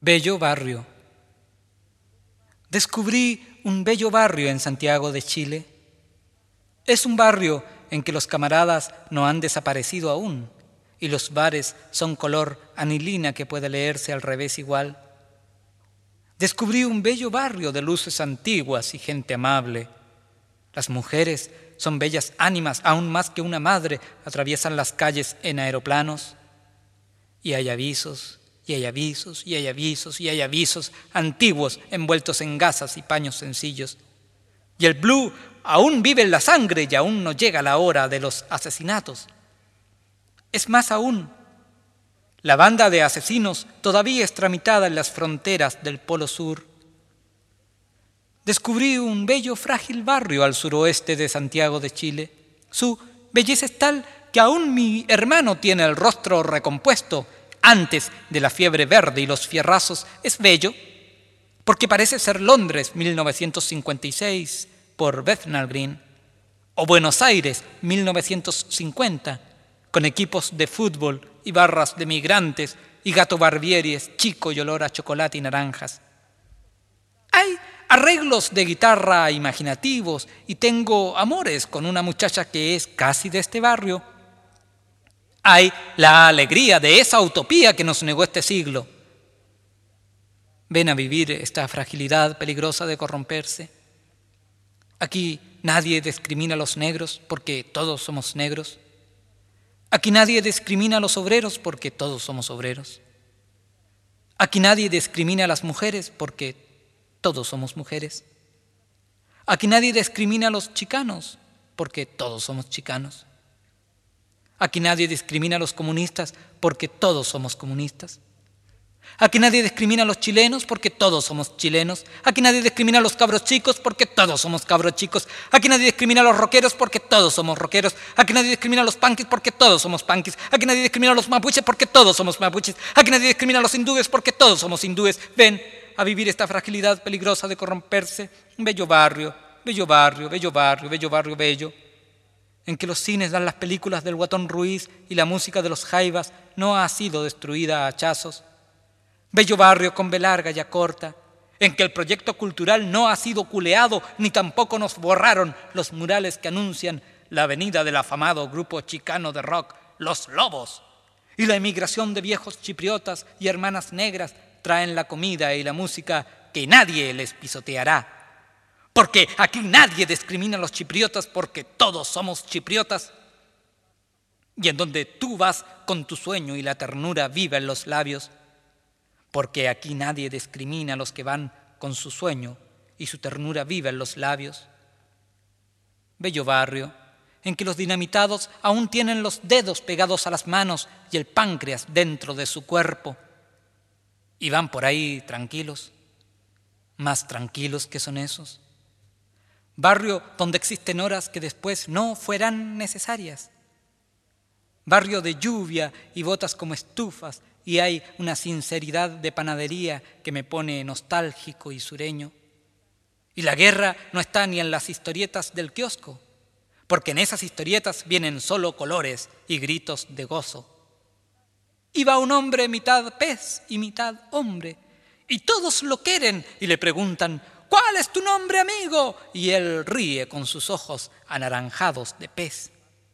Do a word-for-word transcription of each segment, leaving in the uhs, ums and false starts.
Bello barrio. Descubrí un bello barrio en Santiago de Chile. Es un barrio en que los camaradas no han desaparecido aún y los bares son color anilina que puede leerse al revés igual. Descubrí un bello barrio de luces antiguas y gente amable. Las mujeres son bellas ánimas, aún más que una madre, atraviesan las calles en aeroplanos. Y hay avisos, y hay avisos, y hay avisos, y hay avisos antiguos envueltos en gasas y paños sencillos. Y el blue aún vive en la sangre y aún no llega la hora de los asesinatos. Es más aún, la banda de asesinos todavía es tramitada en las fronteras del Polo Sur. Descubrí un bello frágil barrio al suroeste de Santiago de Chile. Su belleza es tal que aún mi hermano tiene el rostro recompuesto antes de la fiebre verde y los fierrazos. Es bello porque parece ser Londres mil novecientos cincuenta y seis por Bethnal Green o Buenos Aires mil novecientos cincuenta con equipos de fútbol y barras de migrantes y gato barbieries chico y olor a chocolate y naranjas. Hay arreglos de guitarra imaginativos y tengo amores con una muchacha que es casi de este barrio. Hay la alegría de esa utopía que nos negó este siglo. Ven a vivir esta fragilidad peligrosa de corromperse. Aquí nadie discrimina a los negros porque todos somos negros. Aquí nadie discrimina a los obreros porque todos somos obreros. Aquí nadie discrimina a las mujeres porque todos somos mujeres. Aquí nadie discrimina a los chicanos porque todos somos chicanos. Aquí nadie discrimina a los comunistas porque todos somos comunistas. Aquí nadie discrimina a los chilenos porque todos somos chilenos. Aquí nadie discrimina a los cabros chicos porque todos somos cabros chicos. Aquí nadie discrimina a los rockeros porque todos somos rockeros. Aquí nadie discrimina a los punkis porque todos somos punkis. Aquí nadie discrimina a los mapuches porque todos somos mapuches. Aquí nadie discrimina a los hindúes porque todos somos hindúes. Ven a vivir esta fragilidad peligrosa de corromperse. Un bello barrio, bello barrio, bello barrio, bello barrio, bello, en que los cines dan las películas del Guatón Ruiz y la música de los Jaivas no ha sido destruida a hachazos. Bello barrio con B larga y A corta, en que el proyecto cultural no ha sido culeado ni tampoco nos borraron los murales que anuncian la venida del afamado grupo chicano de rock Los Lobos. Y la emigración de viejos chipriotas y hermanas negras traen la comida y la música que nadie les pisoteará. Porque aquí nadie discrimina a los chipriotas porque todos somos chipriotas. Y en donde tú vas con tu sueño y la ternura viva en los labios, porque aquí nadie discrimina a los que van con su sueño y su ternura viva en los labios. Bello barrio, en que los dinamitados aún tienen los dedos pegados a las manos y el páncreas dentro de su cuerpo, y van por ahí tranquilos, más tranquilos que son esos. Barrio donde existen horas que después no fueran necesarias. Barrio de lluvia y botas como estufas, y hay una sinceridad de panadería que me pone nostálgico y sureño. Y la guerra no está ni en las historietas del kiosco, porque en esas historietas vienen solo colores y gritos de gozo. Y va un hombre mitad pez y mitad hombre, y todos lo quieren y le preguntan: ¿cuál es tu nombre, amigo? Y él ríe con sus ojos anaranjados de pez.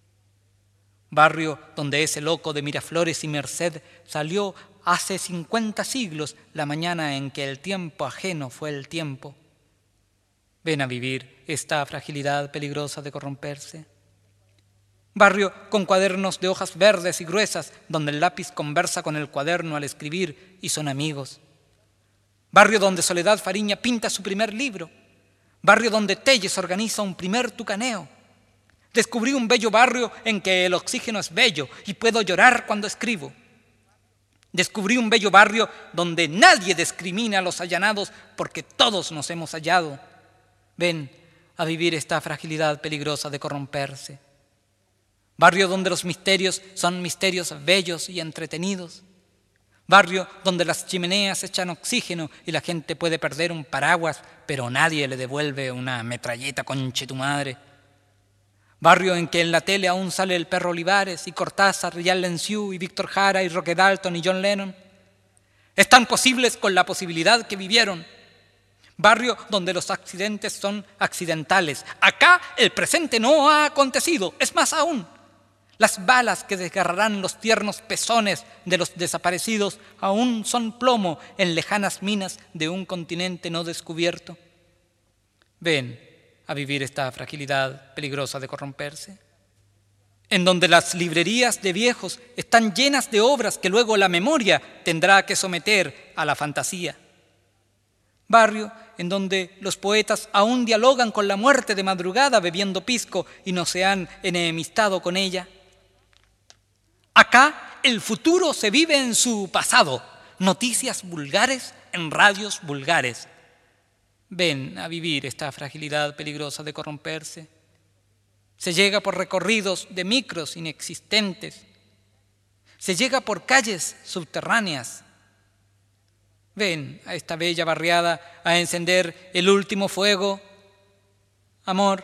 Barrio donde ese loco de Miraflores y Merced salió hace cincuenta siglos, la mañana en que el tiempo ajeno fue el tiempo. Ven a vivir esta fragilidad peligrosa de corromperse. Barrio con cuadernos de hojas verdes y gruesas, donde el lápiz conversa con el cuaderno al escribir y son amigos. Barrio donde Soledad Fariña pinta su primer libro. Barrio donde Telles organiza un primer tucaneo. Descubrí un bello barrio en que el oxígeno es bello y puedo llorar cuando escribo. Descubrí un bello barrio donde nadie discrimina a los allanados porque todos nos hemos hallado. Ven a vivir esta fragilidad peligrosa de corromperse. Barrio donde los misterios son misterios bellos y entretenidos. Barrio donde las chimeneas echan oxígeno y la gente puede perder un paraguas, pero nadie le devuelve una metralleta, conche tu madre. Barrio en que en la tele aún sale el perro Olivares y Cortázar y Allen Sue y Víctor Jara y Roque Dalton y John Lennon. Están posibles con la posibilidad que vivieron. Barrio donde los accidentes son accidentales. Acá el presente no ha acontecido. Es más aún, las balas que desgarrarán los tiernos pezones de los desaparecidos aún son plomo en lejanas minas de un continente no descubierto. Ven a vivir esta fragilidad peligrosa de corromperse, en donde las librerías de viejos están llenas de obras que luego la memoria tendrá que someter a la fantasía. Barrio en donde los poetas aún dialogan con la muerte de madrugada bebiendo pisco y no se han enemistado con ella. Acá el futuro se vive en su pasado, noticias vulgares en radios vulgares. Ven a vivir esta fragilidad peligrosa de corromperse. Se llega por recorridos de micros inexistentes. Se llega por calles subterráneas. Ven a esta bella barriada a encender el último fuego. Amor.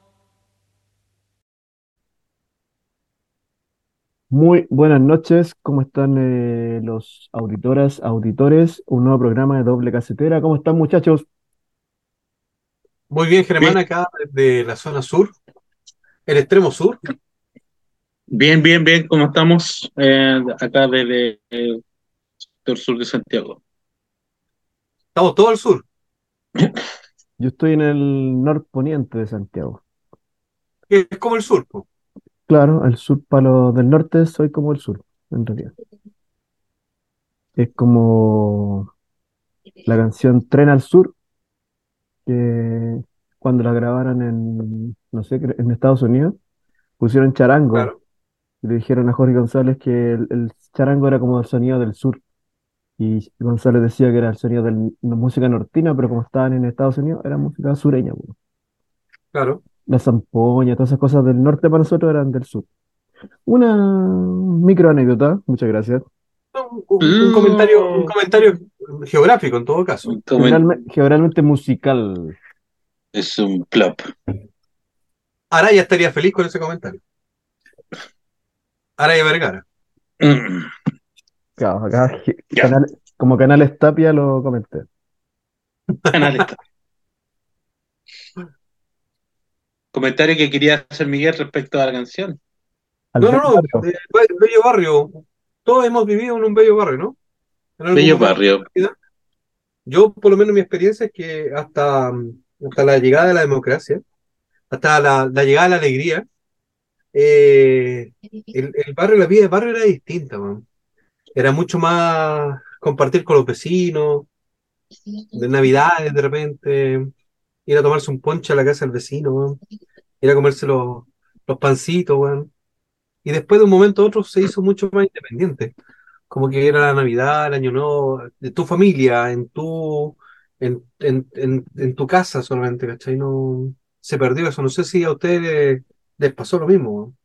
Muy buenas noches, ¿cómo están eh, los auditoras, auditores? Un nuevo programa de Doble Casetera. ¿Cómo están, muchachos? Muy bien, Bien, Germán, acá desde la zona sur, el extremo sur. bien, bien, bien, ¿cómo estamos? Eh, acá desde el sector sur de Santiago. Estamos todo al sur, Yo estoy en el norponiente de Santiago. que es como el sur, po. Claro, el sur para los del norte soy como el sur, en realidad. Es como la canción Tren al Sur, que cuando la grabaron en, no sé, cre- en Estados Unidos, pusieron charango Claro, y le dijeron a Jorge González que el, el charango era como el sonido del sur. Y González decía que era el sonido de la música nortina, pero como estaban en Estados Unidos, era música sureña, po. claro. La zampoña, todas esas cosas del norte para nosotros eran del sur. Una micro anécdota, muchas gracias. Un, un- un comentario, un Mm, comentario geográfico en todo caso. un comen- Generalme- generalmente musical. es un plop. Araya estaría feliz con ese comentario. Araya Vergara. Mm, Claro, acá, ge- ya, canal, como Canales Tapia lo comenté. canal está. Comentario que quería hacer Miguel respecto a la canción. Al No, no, bello no, barrio. eh, be- bello barrio. Todos hemos vivido en un bello barrio, ¿no? En algún Bello momento barrio. de la vida. Yo, por lo menos, mi experiencia es que hasta, mm, hasta la llegada de la democracia, hasta la, la llegada de la alegría, eh, el, el barrio, la vida del barrio era distinta, man. Era mucho más compartir con los vecinos, de Navidades de repente, ir a tomarse un ponche a la casa del vecino, weón, ir a comerse los, los pancitos, weón. Y después de un momento a otro se hizo mucho más independiente, como que era la Navidad, el Año Nuevo, de tu familia, en tu, en, en, en, en tu casa solamente, ¿cachai? No, se perdió eso. No sé si a ustedes les, les pasó lo mismo, weón.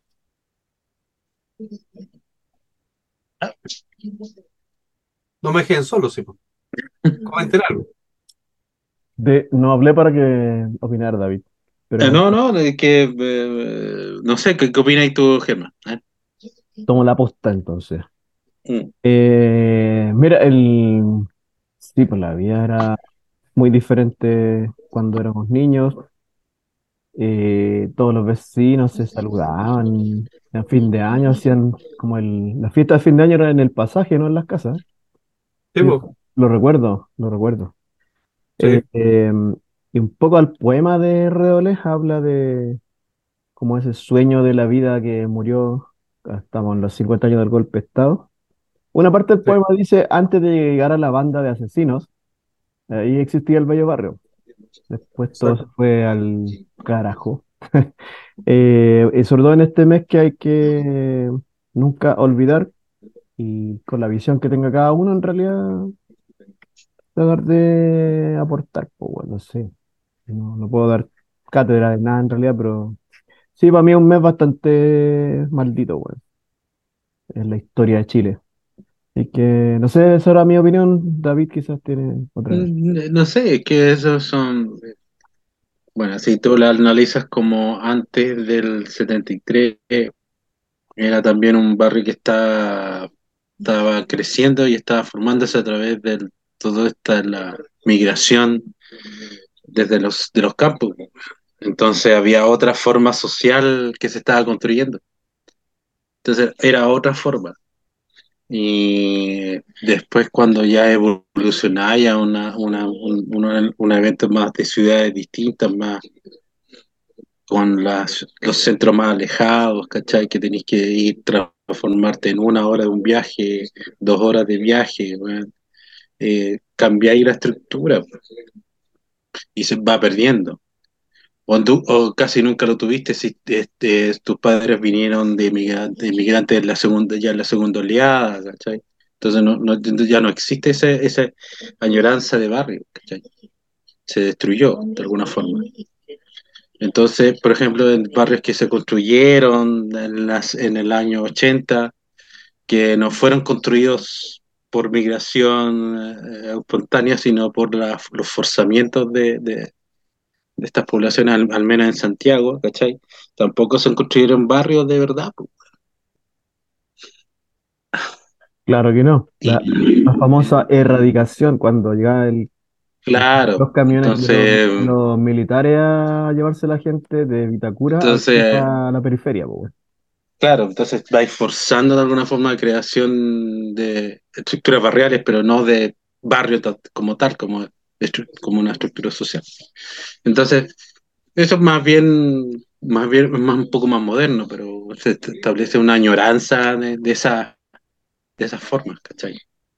No me dejen solo, sí, pues. Comenten algo. De, no hablé para que opinar, David, Eh, pero no, no, de que eh, no sé, ¿qué, qué opinas tú, Gemma? ¿Eh? tomo la posta entonces. Mm. Eh, mira, el... Sí, pues la vida era muy diferente cuando éramos niños. Eh, todos los vecinos se saludaban. En fin de año hacían como el... La fiesta de fin de año era en el pasaje, no en las casas. Sí, Sí, pues, lo recuerdo, lo recuerdo. Eh, sí, eh, y un poco al poema de Redolés habla de como ese sueño de la vida que murió, estamos en los cincuenta años del golpe de Estado. Una parte del sí, poema dice, antes de llegar a la banda de asesinos, ahí existía el Bello Barrio. Después todo se exacto. fue al carajo. Eh, y sobre todo en este mes que hay que nunca olvidar y con la visión que tenga cada uno, en realidad, tratar de aportar. Pues bueno, sí. No, no puedo dar cátedra de nada en realidad, pero sí, para mí es un mes bastante maldito, bueno, en la historia de Chile. Y que, no sé, esa era mi opinión. David quizás tiene otra. Mm, No sé, es que esos son, bueno, si tú la analizas como antes del setenta y tres, era también un barrio que está estaba creciendo y estaba formándose a través de toda esta la migración desde los, de los campos. Entonces había otra forma social que se estaba construyendo. Entonces era otra forma. Y después cuando ya evolucionaba a una, una, un, un, un evento más de ciudades distintas, más con las, los centros más alejados, ¿cachai? Que tenéis que ir transformarte en una hora de un viaje, dos horas de viaje, weón. Eh, cambiáis la estructura y se va perdiendo. O, tú- o casi nunca lo tuviste si este, tus padres vinieron de inmigrantes, de inmigrantes en la segunda, ya en la segunda oleada, ¿cachai? Entonces no, no- ya no existe ese, esa añoranza de barrio, ¿cachai? Se destruyó de alguna forma. Entonces, por ejemplo, en barrios que se construyeron en, las, en el año ochenta, que no fueron construidos por migración eh, espontánea, sino por la- los forzamientos de, de, de estas poblaciones, al, al menos en Santiago, ¿cachai? Tampoco se construyeron barrios de verdad, po. Claro que no. La, la Y, famosa erradicación, cuando llega el, el- claro, los camiones de los, entonces, los militares a llevarse a la gente de Vitacura aquí entonces, a la periferia, po, weón. claro, entonces vais forzando de alguna forma la creación de estructuras barriales, pero no de barrio ta- como tal, como, estru- como una estructura social. Entonces, eso es más bien, más bien, es más un poco más moderno, pero se est- establece una añoranza de, de esa, de esas formas, ¿cachai?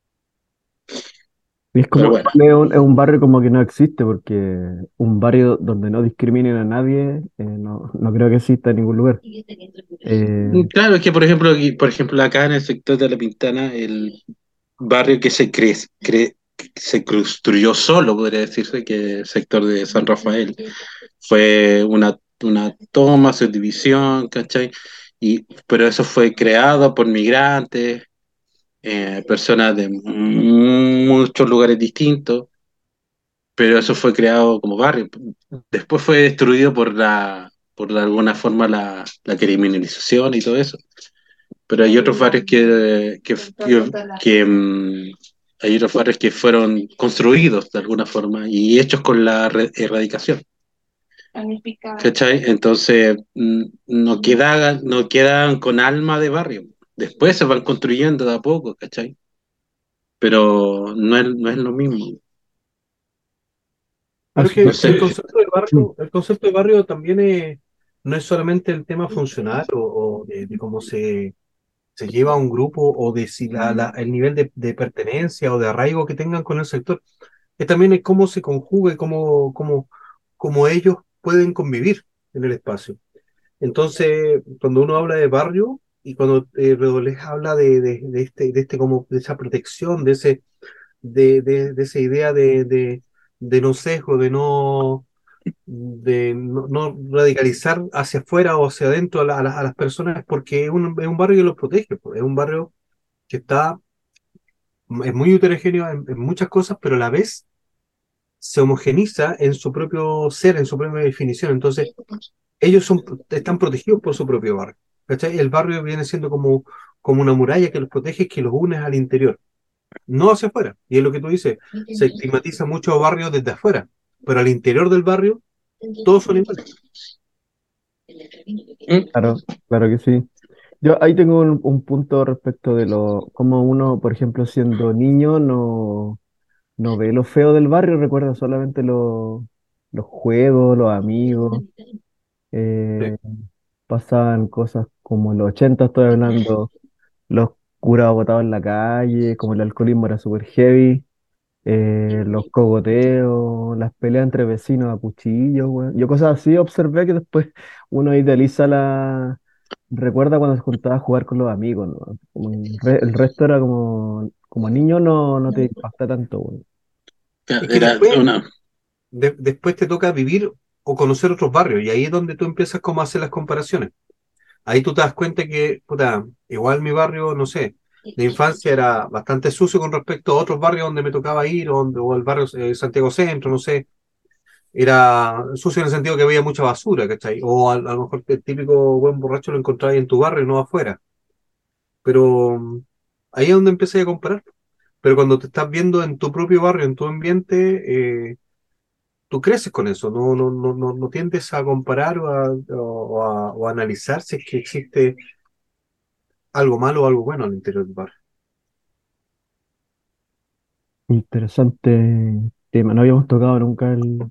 Y es Pero como, bueno, es un, es un barrio como que no existe, porque un barrio donde no discriminen a nadie, eh, no, no creo que exista en ningún lugar. Eh, claro, es que por ejemplo, aquí- por ejemplo, acá en el sector de La Pintana, el barrio que se cre, cre- se construyó solo, podría decirse, que es el sector de San Rafael, fue una, una toma, subdivisión, ¿cachai? Y, pero eso fue creado por migrantes, eh, personas de muchos lugares distintos, pero eso fue creado como barrio. Después fue destruido por la, por de alguna forma la, la criminalización y todo eso. Pero hay otros barrios que, que, que, que, mm, hay otros barrios que fueron construidos de alguna forma y hechos con la re- erradicación. ¿Cachai? Entonces mm, no queda, no quedan con alma de barrio. Después se van construyendo de a poco, ¿cachai? Pero no es, no es lo mismo. Pero es así que No que, sé. el concepto de mm, barrio, el concepto de barrio también es, no es solamente el tema funcional o, o de, de cómo se, se lleva a un grupo o de si la, la- el nivel de, de pertenencia o de arraigo que tengan con el sector, es también es cómo se conjuga y cómo, cómo, cómo ellos pueden convivir en el espacio. Entonces, cuando uno habla de barrio y cuando eh, Redolés habla de, de, de este, de este como de esa protección, de ese, de, de, de esa idea de, de, de no sesgo, de no de no, no radicalizar hacia afuera o hacia adentro a, la- a la- a las personas porque es un, es un barrio que los protege, pues, es un barrio que está, es muy heterogéneo en, en muchas cosas, pero a la vez se homogeniza en su propio ser, en su propia definición. Entonces, ellos son, están protegidos por su propio barrio. ¿Cachai? El barrio viene siendo como, como una muralla que los protege, que los une al interior, no hacia afuera. Y es lo que tú dices, se estigmatiza mucho barrios desde afuera, pero al interior del barrio todos son iguales. Mm, claro, claro que sí. Yo ahí tengo un, un punto respecto de lo, cómo uno, por ejemplo, siendo niño, no, no ve lo feo del barrio, recuerda solamente lo- los juegos, los amigos. Sí. eh, Pasaban cosas como en los ochenta, estoy hablando, los curas botados en la calle, como el alcoholismo era súper heavy, eh, los cogoteos, las peleas entre vecinos a cuchillos, weón. Yo cosas así observé que después uno idealiza la... Recuerda cuando se juntaba a jugar con los amigos, ¿no? Como el, re- el resto era como, como niño no, no te impacta tanto, weón. Es que Era después una, de- después te toca vivir o conocer otros barrios y ahí es donde tú empiezas como a hacer las comparaciones. Ahí tú te das cuenta que, puta, igual mi barrio, no sé, de infancia era bastante sucio con respecto a otros barrios donde me tocaba ir, o, donde, o el barrio eh, Santiago Centro, no sé, era sucio en el sentido que había mucha basura, ¿cachai? O a, a lo mejor el típico buen borracho lo encontrabas en tu barrio y no afuera. Pero ahí es donde empecé a comparar. Pero cuando te estás viendo en tu propio barrio, en tu ambiente, eh, tú creces con eso, no, no, no, no, no tiendes a comparar o a, o a- o a analizar si es que existe algo malo o algo bueno al interior del barrio. Interesante tema. No habíamos tocado nunca el,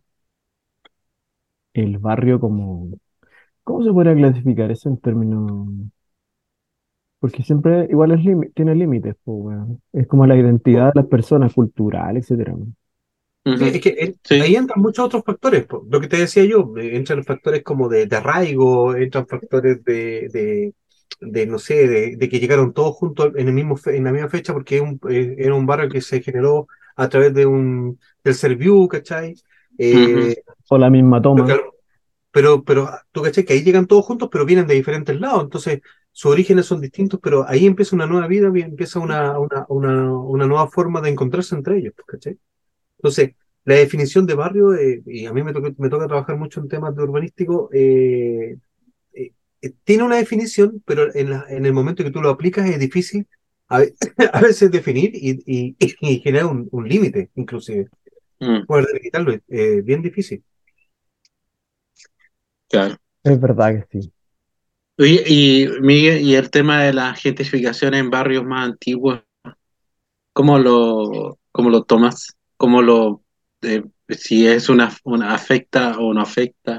el barrio como... ¿Cómo se podría clasificar eso en términos? Porque siempre igual es limi- tiene límites, pues, weón. Es como la identidad de las personas, cultural, etcétera. Sí, Ujú. es que eh, Sí. ahí entran muchos otros factores, po. Lo que te decía yo, eh, entran factores como de, de arraigo, entran factores de, de, de, no sé, de, de que llegaron todos juntos en el mismo fe- en la misma fecha, porque es un, eh, era un barrio que se generó a través de un, del Serviu, ¿cachai? Ujú. Eh, O la misma lo que toma. al- pero, pero tú cachai que ahí llegan todos juntos, pero vienen de diferentes lados, entonces sus orígenes son distintos, pero ahí empieza una nueva vida, bien- empieza una, una, una, una nueva forma de encontrarse entre ellos, ¿cachai? Entonces, la definición de barrio, eh, y a mí me toca, me toca trabajar mucho en temas de urbanístico, eh, eh, eh, tiene una definición, pero en, la- en el momento que tú lo aplicas es difícil a, ve- a veces definir y, y, y generar un, un límite, inclusive. Mm, Poder delimitarlo es eh, bien difícil. claro. Es verdad que sí. Oye, y Miguel, y el tema de la gentrificación en barrios más antiguos, ¿cómo lo, cómo lo tomas? ¿Cómo lo, eh, si es una, una afecta o no afecta?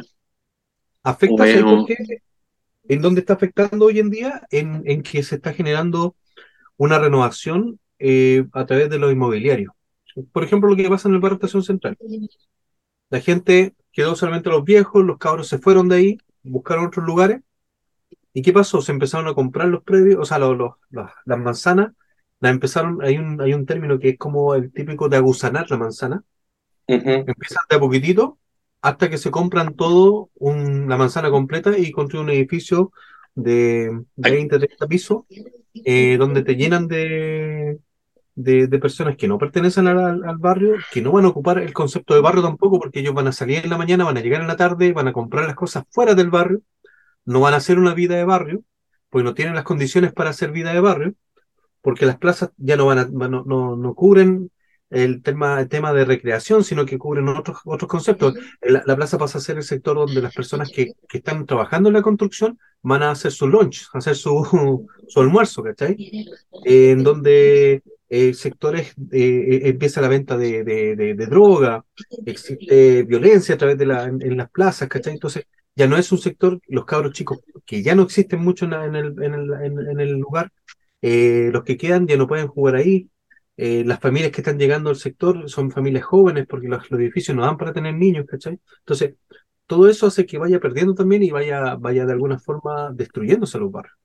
¿O ¿Afecta? es ¿Sabes por un... qué? ¿En dónde está afectando hoy en día? En, en que se está generando una renovación eh, a través de los inmobiliarios. Por ejemplo, lo que pasa en el barrio Estación Central. La gente quedó solamente los viejos, los cabros se fueron de ahí, buscaron otros lugares. ¿Y qué pasó? Se empezaron a comprar los predios, o sea, los, los- las, las manzanas, las empezaron, hay un, hay un término que es como el típico de aguzanar la manzana. Ujú. Empiezan de a poquitito hasta que se compran todo, un, la manzana completa y construyen un edificio de Ay, veinte treinta pisos, eh, donde te llenan de, de, de personas que no pertenecen al, al- al barrio, que no van a ocupar el concepto de barrio tampoco, porque ellos van a salir en la mañana, van a llegar en la tarde, van a comprar las cosas fuera del barrio, no van a hacer una vida de barrio, pues no tienen las condiciones para hacer vida de barrio, porque las plazas ya no van a, van- no, no, no cubren el tema, el tema de recreación, sino que cubren otros, otros conceptos. La, la plaza pasa a ser el sector donde las personas que, que están trabajando en la construcción van a hacer su lunch, hacer su, su almuerzo, ¿cachai? Eh, en donde eh, sectores eh, eh, empieza la venta de, de, de- de droga, existe violencia a través de la, en, en las plazas, ¿cachai? Entonces, ya no es un sector, los cabros chicos, que ya no existen mucho en, la- en el, en el, en- en el lugar, eh, los que quedan ya no pueden jugar ahí. Eh, las familias que están llegando al sector son familias jóvenes porque los, los edificios no dan para tener niños, ¿cachai? Entonces, todo eso hace que vaya perdiendo también y vaya, vaya de alguna forma destruyéndose los barrios.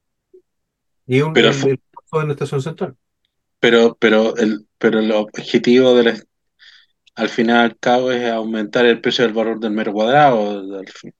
Y un, pero, el, fu- el caso de la estación central. pero, pero, el, pero el objetivo de la- al final y al cabo es aumentar el precio del valor del metro cuadrado. Al fin.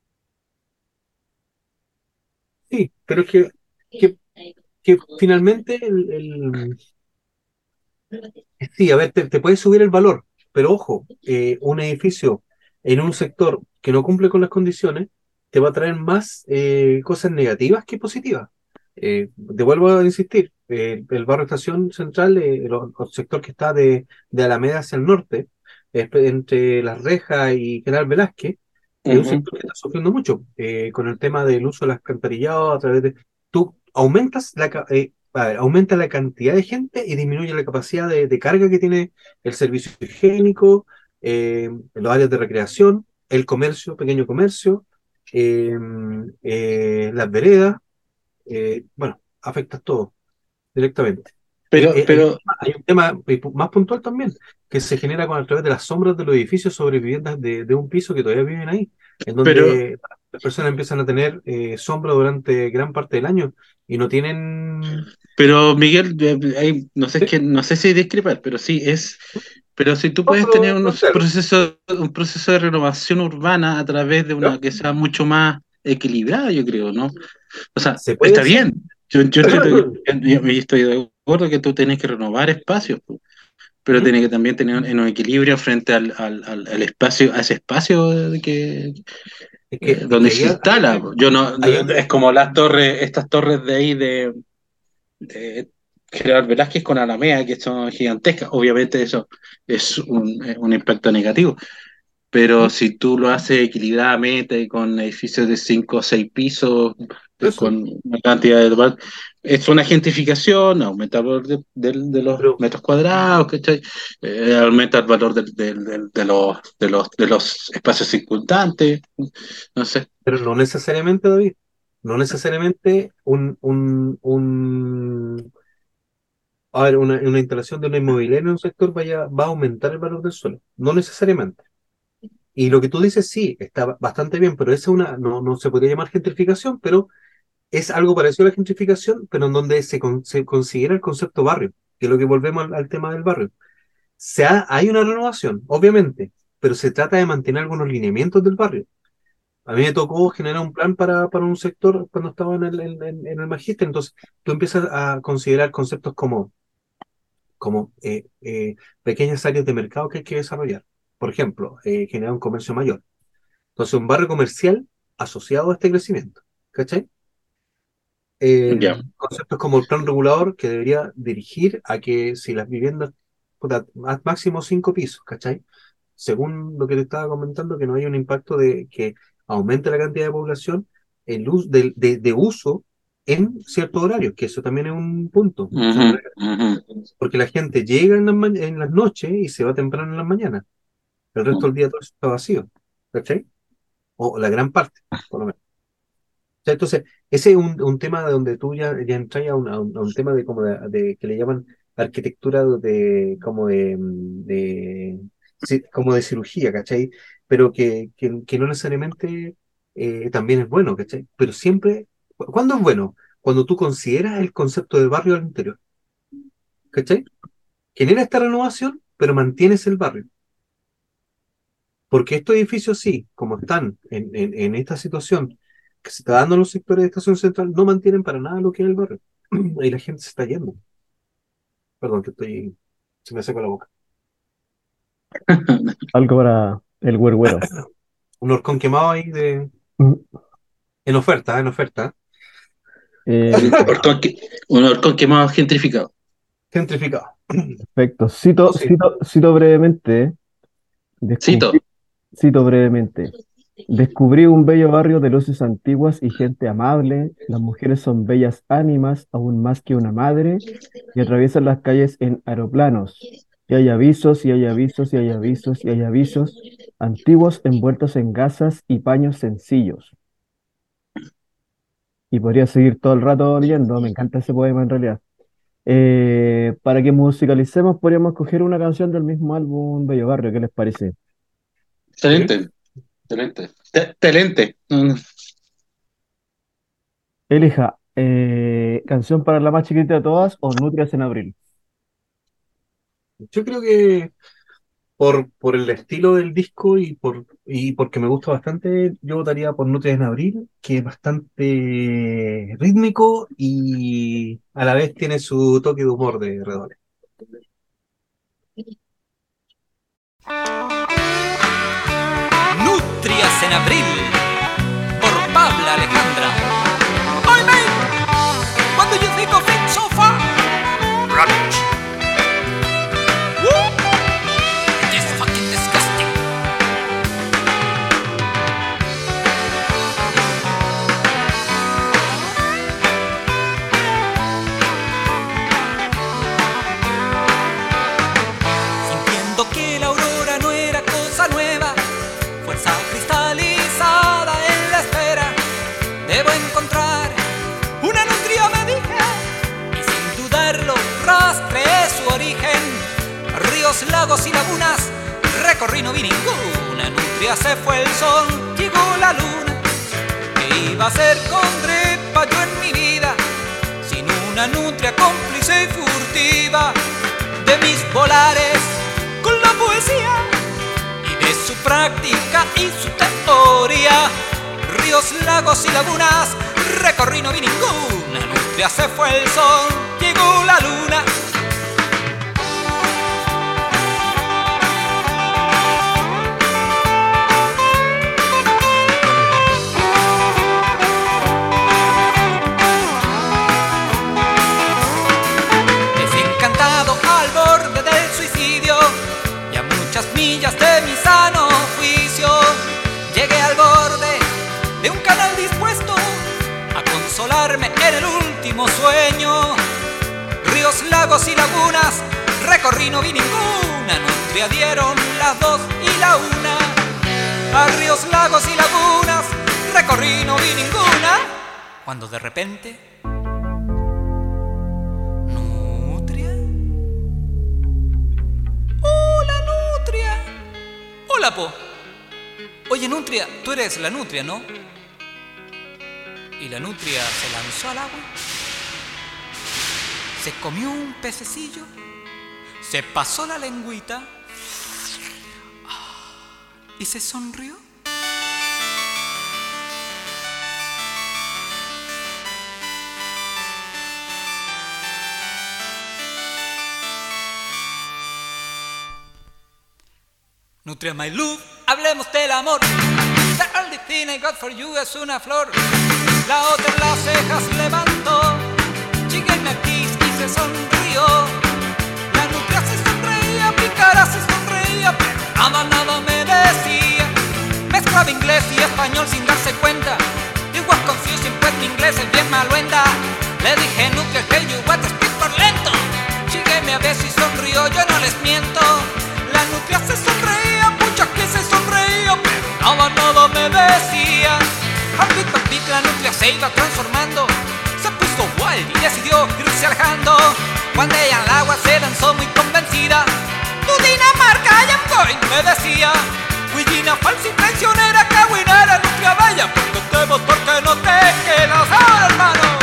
Sí, pero es que, que, que finalmente el, el- sí, a ver, te, te puedes subir el valor, pero ojo, eh, un edificio en un sector que no cumple con las condiciones te va a traer más eh, cosas negativas que positivas. Eh, te vuelvo a insistir, eh, el barrio Estación Central, eh, el, el sector que está de, de Alameda hacia el norte, eh, entre Las Rejas y General Velázquez, es un Ujú. sector que está sufriendo mucho eh, con el tema del uso de las alcantarillados a través de... Tú aumentas la, ca- eh, a ver, aumenta la cantidad de gente y disminuye la capacidad de, de carga que tiene el servicio higiénico, eh, los áreas de recreación, el comercio, pequeño comercio, eh, eh, las veredas, eh, bueno, afecta todo directamente. Y Pero, eh, hay, pero, hay un tema eh, pu- más puntual también, que se genera con, a través de las sombras de los edificios sobre viviendas de, de un piso que todavía viven ahí, en pero, donde las personas empiezan a tener eh, sombra durante gran parte del año y no tienen... pero Miguel, eh, hay- no sé, es ¿Sí? que, no sé si discrepar, pero sí es, pero si tú No, puedes tener pero unos plantéalo. procesos, un proceso de renovación urbana a través de ¿Ya? una que sea mucho más equilibrada, yo creo, ¿no? O sea, Se puede está hacer. bien. Yo, yo entiendo, yo, yo- yo estoy de acuerdo que tú tienes que renovar espacios, pu, pero ¿Mm? tiene que también tener un, un equilibrio frente al, al, al- al espacio, a ese espacio de que, Es que, eh, es donde que ahí se hay, instala. Pu. Yo no, hay es otro. como las torres, estas torres de ahí de, de- General Velázquez con Alameda, que son gigantescas. Obviamente eso es un, un impacto negativo, pero si tú lo haces equilibradamente con edificios de cinco o seis pisos, de- Eso. con una cantidad de... Es una gentrificación, aumenta el valor de, de- de los Pero, metros cuadrados, ¿cachai? Eh, aumenta el valor de, de- de- de los, de, los, de los espacios circundantes, no sé. pero no necesariamente, David. No necesariamente un, un, un, a ver, una, una instalación de una inmobiliaria en un sector vaya, va a aumentar el valor del suelo. No necesariamente. Y lo que tú dices, sí, está bastante bien, pero esa es una, no, no se podría llamar gentrificación, pero es algo parecido a la gentrificación, pero en donde se, con- se considera el concepto barrio, que es lo que volvemos al, al tema del barrio. Se ha- hay una renovación, obviamente, pero se trata de mantener algunos lineamientos del barrio. A mí me tocó generar un plan para, para un sector cuando estaba en el, en, en- en el magíster, entonces tú empiezas a considerar conceptos como, como eh, eh, pequeñas áreas de mercado que hay que desarrollar. Por ejemplo, eh, generar un comercio mayor. Entonces, un barrio comercial asociado a este crecimiento. ¿Cachai? Eh, Ya. conceptos como el plan regulador que debería dirigir a que si las viviendas, puta, a máximo cinco pisos, ¿cachai? Según lo que te estaba comentando, que no hay un impacto de que aumente la cantidad de población, el uso de, de, de uso en ciertos horarios, que eso también es un punto, o sea, Ujú, ujú. porque la gente llega en las, ma- en las noches y se va temprano en las mañanas, el resto del día todo eso está vacío, ¿cachai? O la gran parte, por lo menos. Sea, entonces, ese es un, un tema de donde tú ya, ya entras a un, a un- a un tema de como de, de- que le llaman arquitectura de como de, mm, de ci- como de cirugía, ¿cachai? Pero que, que, que no necesariamente eh, también es bueno, ¿cachai? Pero siempre, ¿cu- ¿cuándo es bueno? Cuando tú consideras el concepto de barrio al interior, ¿cachai? Genera esta renovación, pero mantienes el barrio. Porque estos edificios sí, como están en, en, en esta situación que se está dando en los sectores de estación central, no mantienen para nada lo que es el barrio. Y la gente se está yendo. Perdón, que estoy, se me seca la boca. Algo para el güergüero. Un horcón quemado ahí de, Mm. en oferta, en oferta. Eh, Horcón que- un horcón quemado gentrificado. Gentrificado. perfecto. Cito, Oh, sí. cito, cito brevemente. Descubrí, Cito. cito brevemente. Descubrí un bello barrio de luces antiguas y gente amable. Las mujeres son bellas ánimas, aún más que una madre, y atraviesan las calles en aeroplanos. Y hay avisos, y hay avisos, y hay avisos, y hay avisos, antiguos envueltos en gasas y paños sencillos. Y podría seguir todo el rato leyendo, me encanta ese poema en realidad. Eh, para que musicalicemos, podríamos coger una canción del mismo álbum Bello Barrio, ¿qué les parece? ¿Sí? Excelente, excelente. Te- Excelente. Mm. Elija, eh, canción para la más chiquita de todas o Nutrias en abril. Yo creo que por, por el estilo del disco y por y porque me gusta bastante, yo votaría por Nutrias en Abril, que es bastante rítmico y a la vez tiene su toque de humor de Redores. Nutrias en abril, por Pabla Alejandra. Oi, mate, what do you think of it so far? Rubbish. Woo! It is fucking disgusting. Sintiendo que la aurora no era cosa nueva, fuerza cristalizada en la espera, debo encontrar una nutria, me dije, y sin dudarlo rastreé su origen. Ríos, lagos y lagunas recorrí, no vi ninguna nutria, se fue el sol, llegó la luna. ¿Qué iba a ser con trepa yo en mi vida sin una nutria cómplice y furtiva de mis volares con la poesía y de su práctica y su teoría? Ríos, lagos y lagunas recorrí, no vi ninguna nutria, se fue el sol, llegó la luna. lagos y lagunas, recorrí no vi ninguna, nutria dieron las dos y la una. A ríos, lagos y lagunas, recorrí no vi ninguna, cuando de repente... ¿Nutria? ¡Hola, nutria! ¡Hola, po! Oye, nutria, tú eres la nutria, ¿no? Y la nutria se lanzó al agua, se comió un pececillo, se pasó la lengüita y se sonrió. Nutria, my love, hablemos del amor. The only thing I got for you es una flor. La otra las cejas levantó, chicken a kiss y se sonrió. La nutria se sonreía, mi cara se sonreía, pero nada, nada me decía. Mezclaba inglés y español sin darse cuenta. It was confusing, pues mi inglés es bien maluenda. Le dije, nutria, hey, you want to speak por lento. Chicken me a beso y sonrió, yo no les miento. La nutria se sonreía, mucho que se sonreía, pero nada, nada me decía. A pic a pic la nutria se iba transformando, se puso wild y decidió irse alejando. Cuando ella al agua se lanzó muy convencida, tu Dinamarca, I am going, me decía. Huillina falsa y traicionera, cahuinera, nutria bella, porque te vas porque no te quedas ahora, hermano.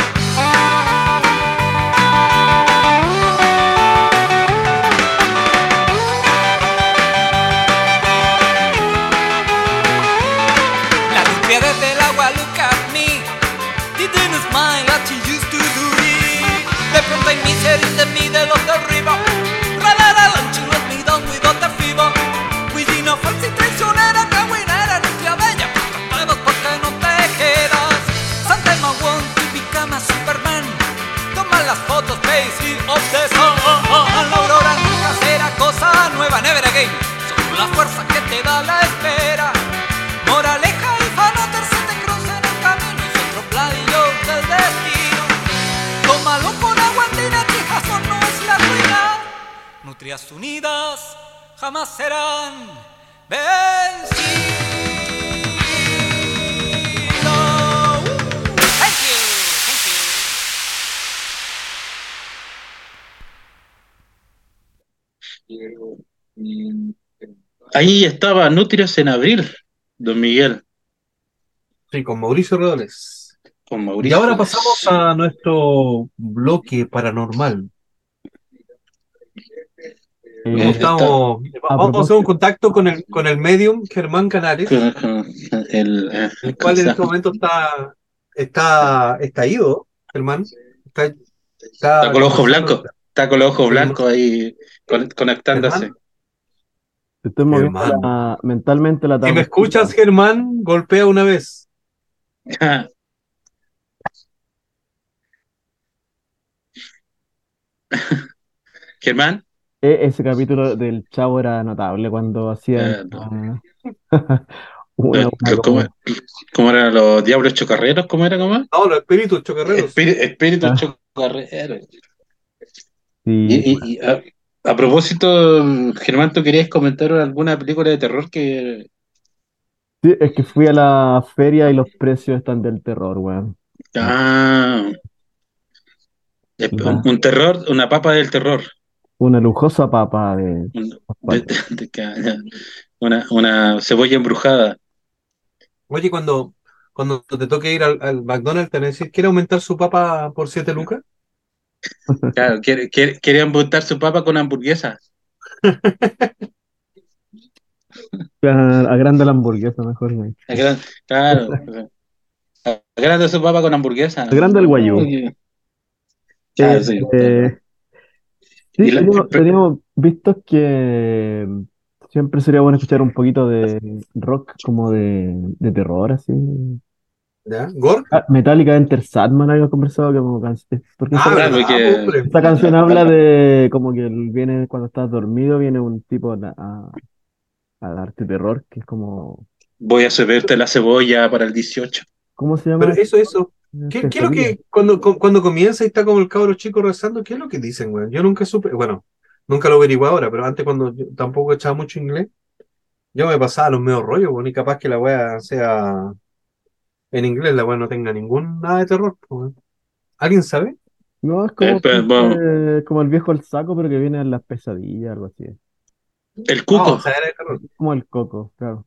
Desde el agua, look at me. Didn't smile like she used to do it. De pronto hay misery de mí de los de arriba. Radara, she let me down without a fever. Huillina falsa y traicionera, cahuinera, nutria bella, pero porque no te quedas. Sometimes I want to become a Superman. Toma las fotos, face of the sun. La aurora nunca será cosa nueva, never again. Solo la fuerza que te da la espera. Moraleja y fanoter se te cruzan el camino y otro platillo del destino. Tómalo con agua andina, que Jason no es la ruina. Nutrias unidas jamás serán vencidas. Uh, thank you, thank you. Ahí estaba Nutrias en abril, don Miguel. Sí, con Mauricio Rodones. Con Y Mauricio. ahora pasamos a nuestro bloque paranormal. Eh, ¿Cómo estamos? a Vamos a hacer un propósito, contacto con el, con el medium Germán Canales, Con- con el, eh, el cual en este momento está, está, está ido, Germán. Está, está Está con los ojos conversando- blancos. Está con los ojos Sí, blancos ahí con- conectándose. Germán, estoy moviendo Germán. la- mentalmente la si me tableta. escuchas, Germán, golpea una vez. Germán, E- Ese capítulo del Chavo era notable cuando hacían Eh, ah, una, lo- una lo- ¿cómo, como- cómo eran los diablos chocarreros? ¿Cómo era? ¿Cómo? No, los espíritus chocarreros. Espíritu, espíritu Ah. chocarrero. sí, Y, y- y a, a propósito, Germán, ¿tú querías comentar alguna película de terror que... sí, es que fui a la feria y los precios están del terror, weón. Ah, es un, La- un terror, una papa del terror. Una lujosa papa de Un- de- asfalto. de- de ca- una, una cebolla embrujada. Oye, cuando, cuando te toque ir al, al McDonald's, te van a decir, ¿quiere aumentar su papa por siete lucas? Claro, quiere, quiere, quiere embutar su papa con hamburguesa. A- Agranda la hamburguesa, mejor, güey. Agran- Claro. Agranda su papa con hamburguesa. Agranda el guayú. Claro, Eh, sí. eh, Y sí, la- teníamos, teníamos visto que siempre sería bueno escuchar un poquito de rock como de, de terror, así. ¿Ya? ¿Gore? Ah, Metallica Enter Sandman había conversado que como canción. Porque Ah, esa, claro, ¿verdad, porque- hombre? esta canción habla de como que el- viene cuando estás dormido, viene un tipo a, a- a darte terror, que es como, Voy a subirte la cebolla para el dieciocho. ¿cómo se llama? Pero eso, eso. ¿Qué, qué es lo Pesadilla. que, cuando, cu- cuando comienza y está como el cabro chico rezando, qué es lo que dicen, weón? Yo nunca supe, bueno, nunca lo averigué ahora, pero antes cuando yo tampoco echaba mucho inglés, yo me pasaba los medios rollos, weón, y capaz que la weá sea en inglés, la weá no tenga ningún nada de terror, pues, weón. ¿Alguien sabe? No, es Eh, como, pero, bueno, eh, como el viejo el saco, pero que viene en las pesadillas, algo así. el Ah, o cuco. sea, era de terror. Como el coco, claro.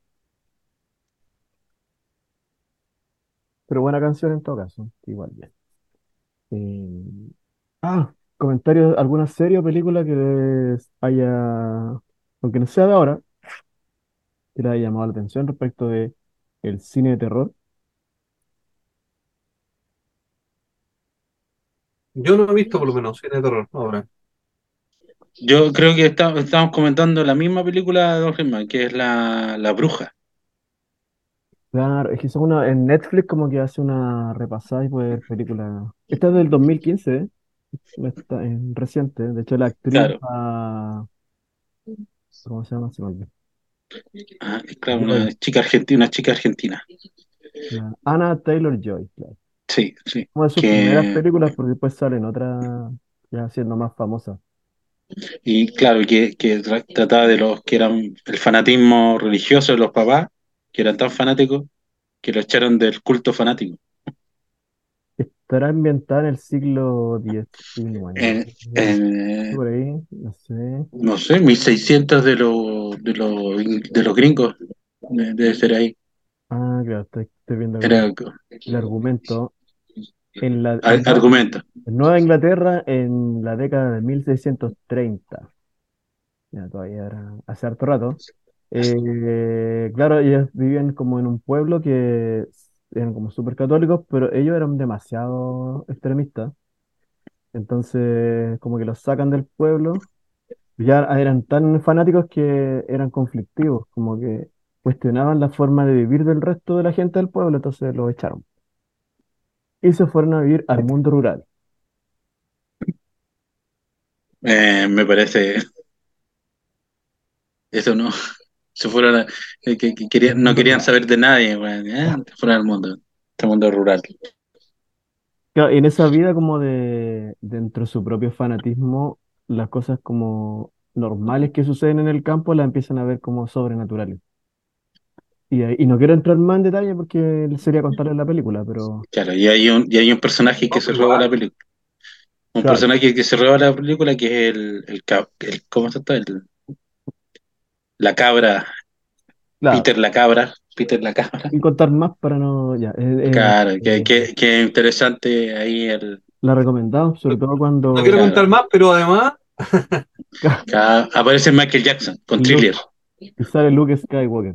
Pero buena canción en todo caso, igual bien. Eh, ah, comentarios, alguna serie o película que les haya, aunque no sea de ahora, que les haya llamado la atención respecto de el cine de terror. Yo no he visto por lo menos cine de terror ahora. Yo creo que está- estamos comentando la misma película de Don Germán, que es la, la Bruja. Claro, es que son una, en Netflix como que hace una repasada y puede ver películas. Esta es del dos mil quince, ¿eh? No está, es reciente. De hecho, la actriz, Claro. ah, ¿cómo se llama? Se me olvidó. Ah, claro, una Joy, chica argentina, una chica argentina. la Anna Taylor-Joy, claro. Sí, sí. Una de sus primeras Que, películas porque después salen otras ya siendo más famosas. y claro, que, que tra- trataba de los que eran el fanatismo religioso de los papás, que eran tan fanáticos, que lo echaron del culto fanático. Estará ambientada en el siglo diecinueve, En, en, por ahí, no sé. no sé, mil seiscientos de los de los de los gringos. De- Debe ser ahí. Ah, claro, estoy, estoy viendo acá Era el, el argumento. En la, ar- en, Nue- argumento. en Nueva Inglaterra, en la década de mil seiscientos treinta, ya todavía era hace harto rato. Eh, claro, ellos vivían como en un pueblo que eran como súper católicos, pero ellos eran demasiado extremistas. Entonces, como que los sacan del pueblo. Ya eran tan fanáticos que eran conflictivos, como que cuestionaban la forma de vivir del resto de la gente del pueblo, entonces los echaron. Y se fueron a vivir al mundo rural. Eh, me parece, eso no. Se fueron a- que, que- que El querían, no mundo querían rural. saber de nadie, weón, ¿eh? Se fueron al mundo, este mundo rural. Claro, y en esa vida como de dentro de su propio fanatismo, las cosas como normales que suceden en el campo las empiezan a ver como sobrenaturales. Y, ahí- y no quiero entrar más en detalle porque sería contarles la película, pero Claro, y hay un, y hay un personaje que No, se pero roba la igual. película. Un claro, personaje que se roba la película que es el, el, ca- el- ¿cómo se llama? El- la cabra, claro, Peter la cabra, Peter la cabra. sin contar más para no, ya, eh, eh, Claro, que, eh, que, que interesante ahí el, la recomendamos, sobre todo No quiero cuando contar claro, más, pero además, que aparece Michael Jackson con Luke, Thriller. y sale Luke Skywalker.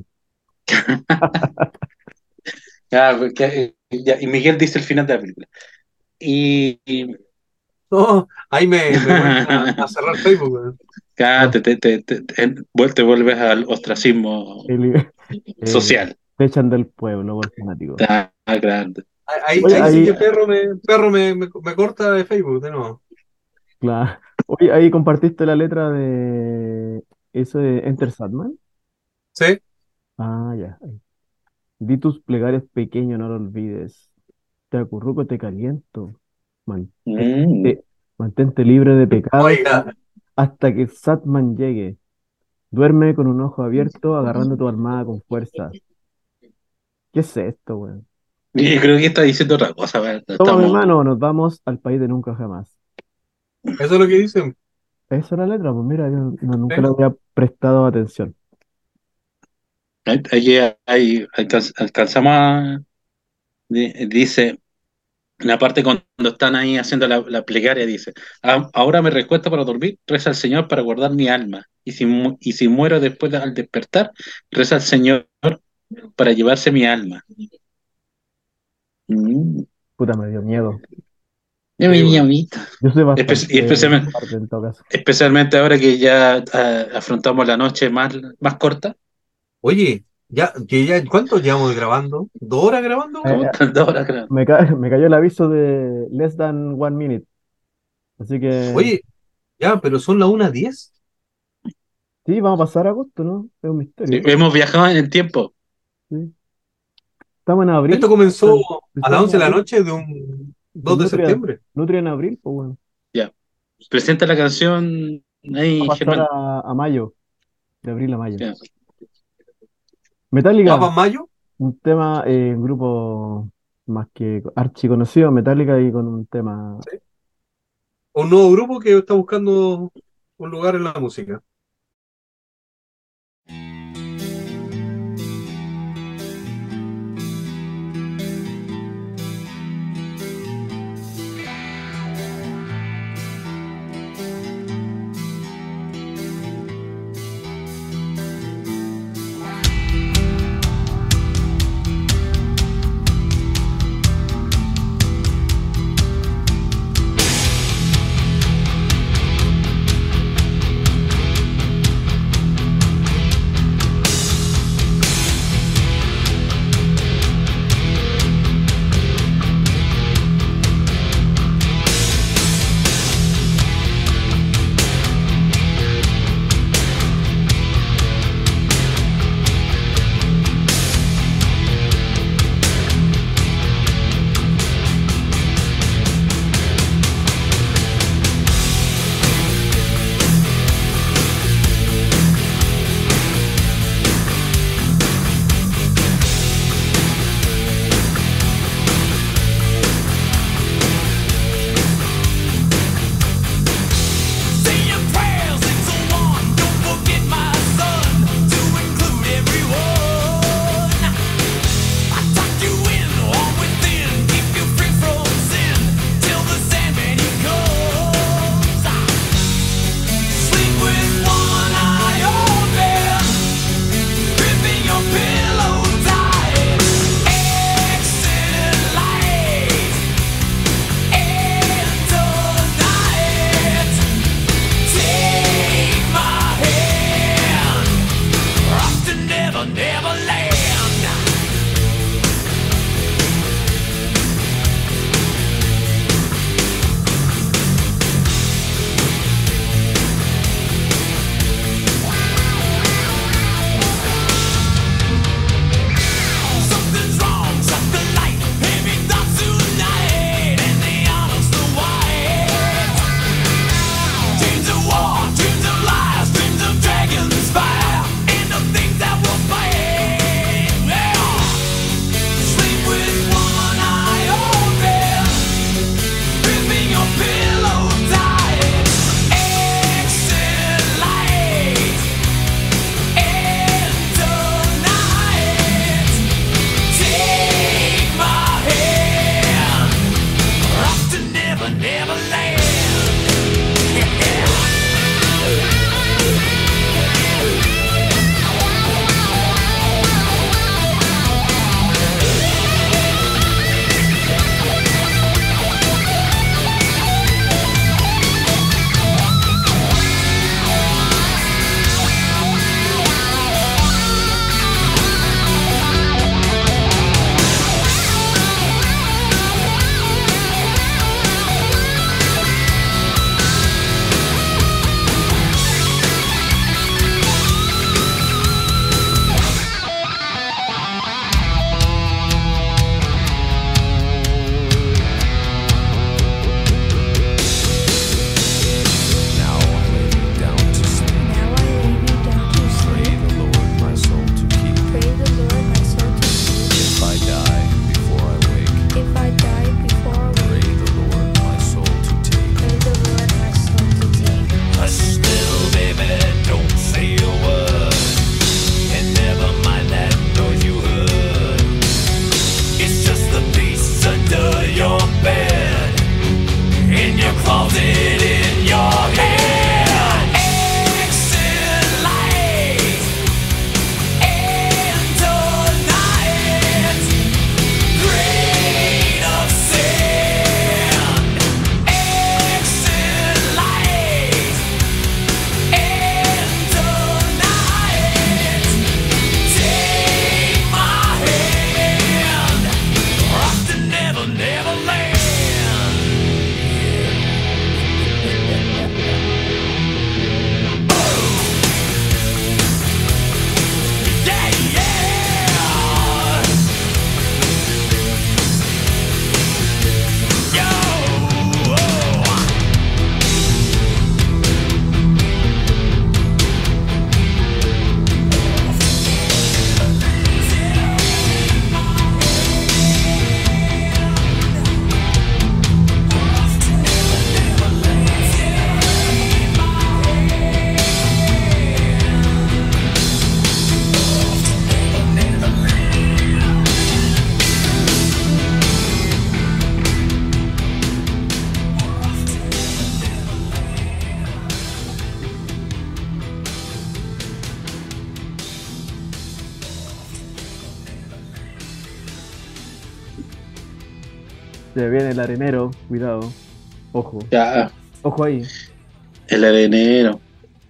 Ah, porque- ya, y Miguel dice el final de la película. Y, y- no, ahí me, me vuelven a, a cerrar Facebook, weón. ah, No, te, te, te, te- te- vuel- te vuelves al ostracismo el- eh, social. te echan del pueblo por fanático. Ah, grande. Ahí, Oye, ahí sí ahí, que perro me, perro me, me, me corta de Facebook de nuevo. claro. Oye, ahí compartiste la letra de eso de Enter Sandman. ¿Sí? Ah, ya. Di tus plegarias pequeño, no lo olvides. Te acurruco, te caliento. Mm. Mantente, mantente libre de pecado Oiga, hasta que Satman llegue. Duerme con un ojo abierto, agarrando tu almohada con fuerza. ¿Qué es esto, weón? Yo creo que está diciendo otra cosa, ¿verdad? Toma mi Estamos. mano, nos vamos al país de nunca jamás. eso es lo que dicen. Esa es la letra, pues mira, yo no- nunca le ¿Sí? había prestado atención. Allí hay, alcanz- alcanzamos a- di- dice, en la parte cuando están ahí haciendo la, la plegaria, dice, "Ah, ahora me recuesto para dormir, reza al Señor para guardar mi alma. Y si, mu- y si muero después de- al despertar, reza al Señor para llevarse mi alma. Mm. Puta, me dio miedo. Ya Sí, mi weón. niñamita. Yo soy Espe- bastante y especialmente, cobarde en todo caso. especialmente ahora que ya ah, afrontamos la noche más, más corta, Oye, ya, que ya, ¿cuánto llevamos grabando? ¿Dos horas grabando, Eh, weón? como eh, tantas horas, creo. me, ca- me cayó el aviso de less than one minute. Así que Oye, ya, pero son las una diez. sí, vamos a pasar a agosto, ¿no? Es un Sí, misterio. hemos viajado en el tiempo. Sí. Estamos en abril. Esto comenzó a las Estamos once de la en abril. noche de un dos de Nutria, septiembre. Nutria en abril, pues bueno. Ya. Presenta la canción Va ahí, a pasar Germán. a, a mayo, de abril a mayo. Ya. Metallica, ¿Mapa en mayo? un tema, eh, un grupo más que archiconocido, Metallica, y con un tema. ¿Sí? Un nuevo grupo que está buscando un lugar en la música. Se viene el arenero, cuidado. Ojo, Ya, ojo ahí. el arenero.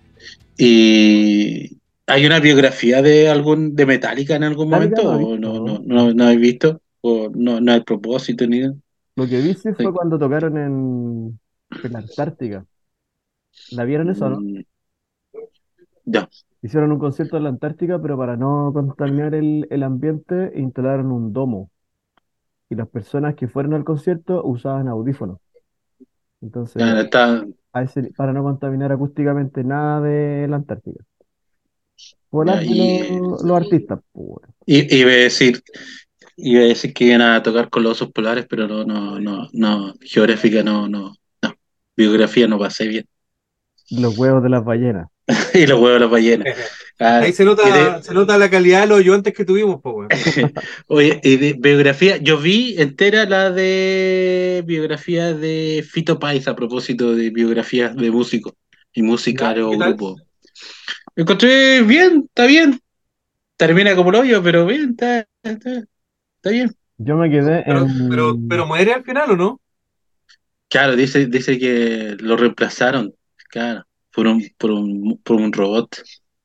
¿Y hay una biografía de algún de Metallica en algún Metallica momento? no he ¿O visto, no, no, ¿no? no, no habéis visto? ¿O no, no hay propósito ni nada? Lo que vi sí Sí. fue cuando tocaron en, en la Antártica. ¿La vieron eso, no? Mm, ya, Hicieron un concierto en la Antártica, pero para no contaminar el, el ambiente, instalaron un domo. Y las personas que fueron al concierto usaban audífonos. Entonces, ya está. a ese- para no contaminar acústicamente nada de la Antártica. Volar Ya, de y, los, los artistas, pues, bueno. y, iba a decir, iba a decir que iban a tocar con los osos polares, pero no, no, no, no, geográfica no, no, no, biografía no pasé bien. Los huevos de las ballenas. Y los huevos de las ballenas. Ahí Claro. se Y de, nota, se nota la calidad de los ayudantes que tuvimos, pues, weón. oye, y de biografía, yo vi entera la de biografía de Fito Páez a propósito de biografías de músicos y música ¿Ya? de ¿Y qué los tal? grupos. Me encontré bien, está bien. Termina como el hoyo, pero bien, está, está, está bien. Yo me quedé Pero, pero, pero en... muere al final, ¿o no? Claro, dice, dice que lo reemplazaron, claro, por un, por un, por un robot.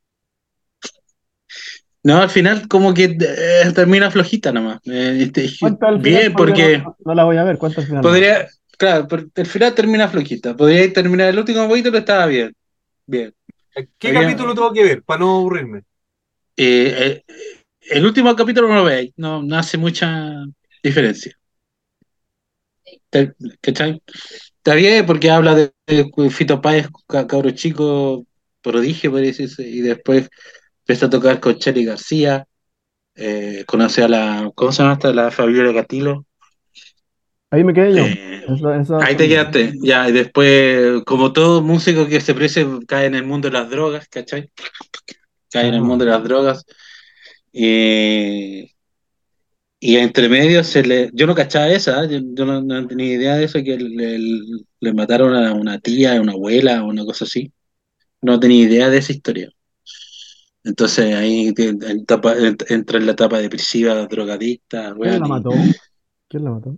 No, al final como que eh, termina flojita nomás. Eh, este, ¿Cuánto al final? bien, Porque no, porque no- no la voy a ver. ¿Cuánto al final nomás? podría, claro, pero el final termina flojita. Podría terminar el último capítulo, estaba bien, bien. ¿Qué capítulo Había, tengo que ver para no aburrirme? eh, eh, el último capítulo no lo veis, no, no hace mucha diferencia. ¿Te- ¿Cachai? Está bien porque habla de, de Fito Páez, ca- cabro chico, prodigio, por decirse, y después empieza a tocar con Charly García, eh, conoce a la, ¿cómo se llama esta? La Fabiola Catilo. Ahí me quedé yo. Eh, Eso, eso ahí hasta te ahí. quedaste, ya, y después, como todo músico que se precie, cae en el mundo de las drogas, ¿cachai? Cae en el Ah, mundo de las drogas. Y, y entre medio se le. Yo no cachaba esa, ¿eh? Yo, yo no, no tenía idea de eso, que le, le mataron a una tía, a una abuela, o una cosa así. No tenía idea de esa historia. Entonces ahí te- en etapa- ent- entra en la etapa depresiva, drogadicta, ¿quién weón, la y, mató? ¿Quién la mató?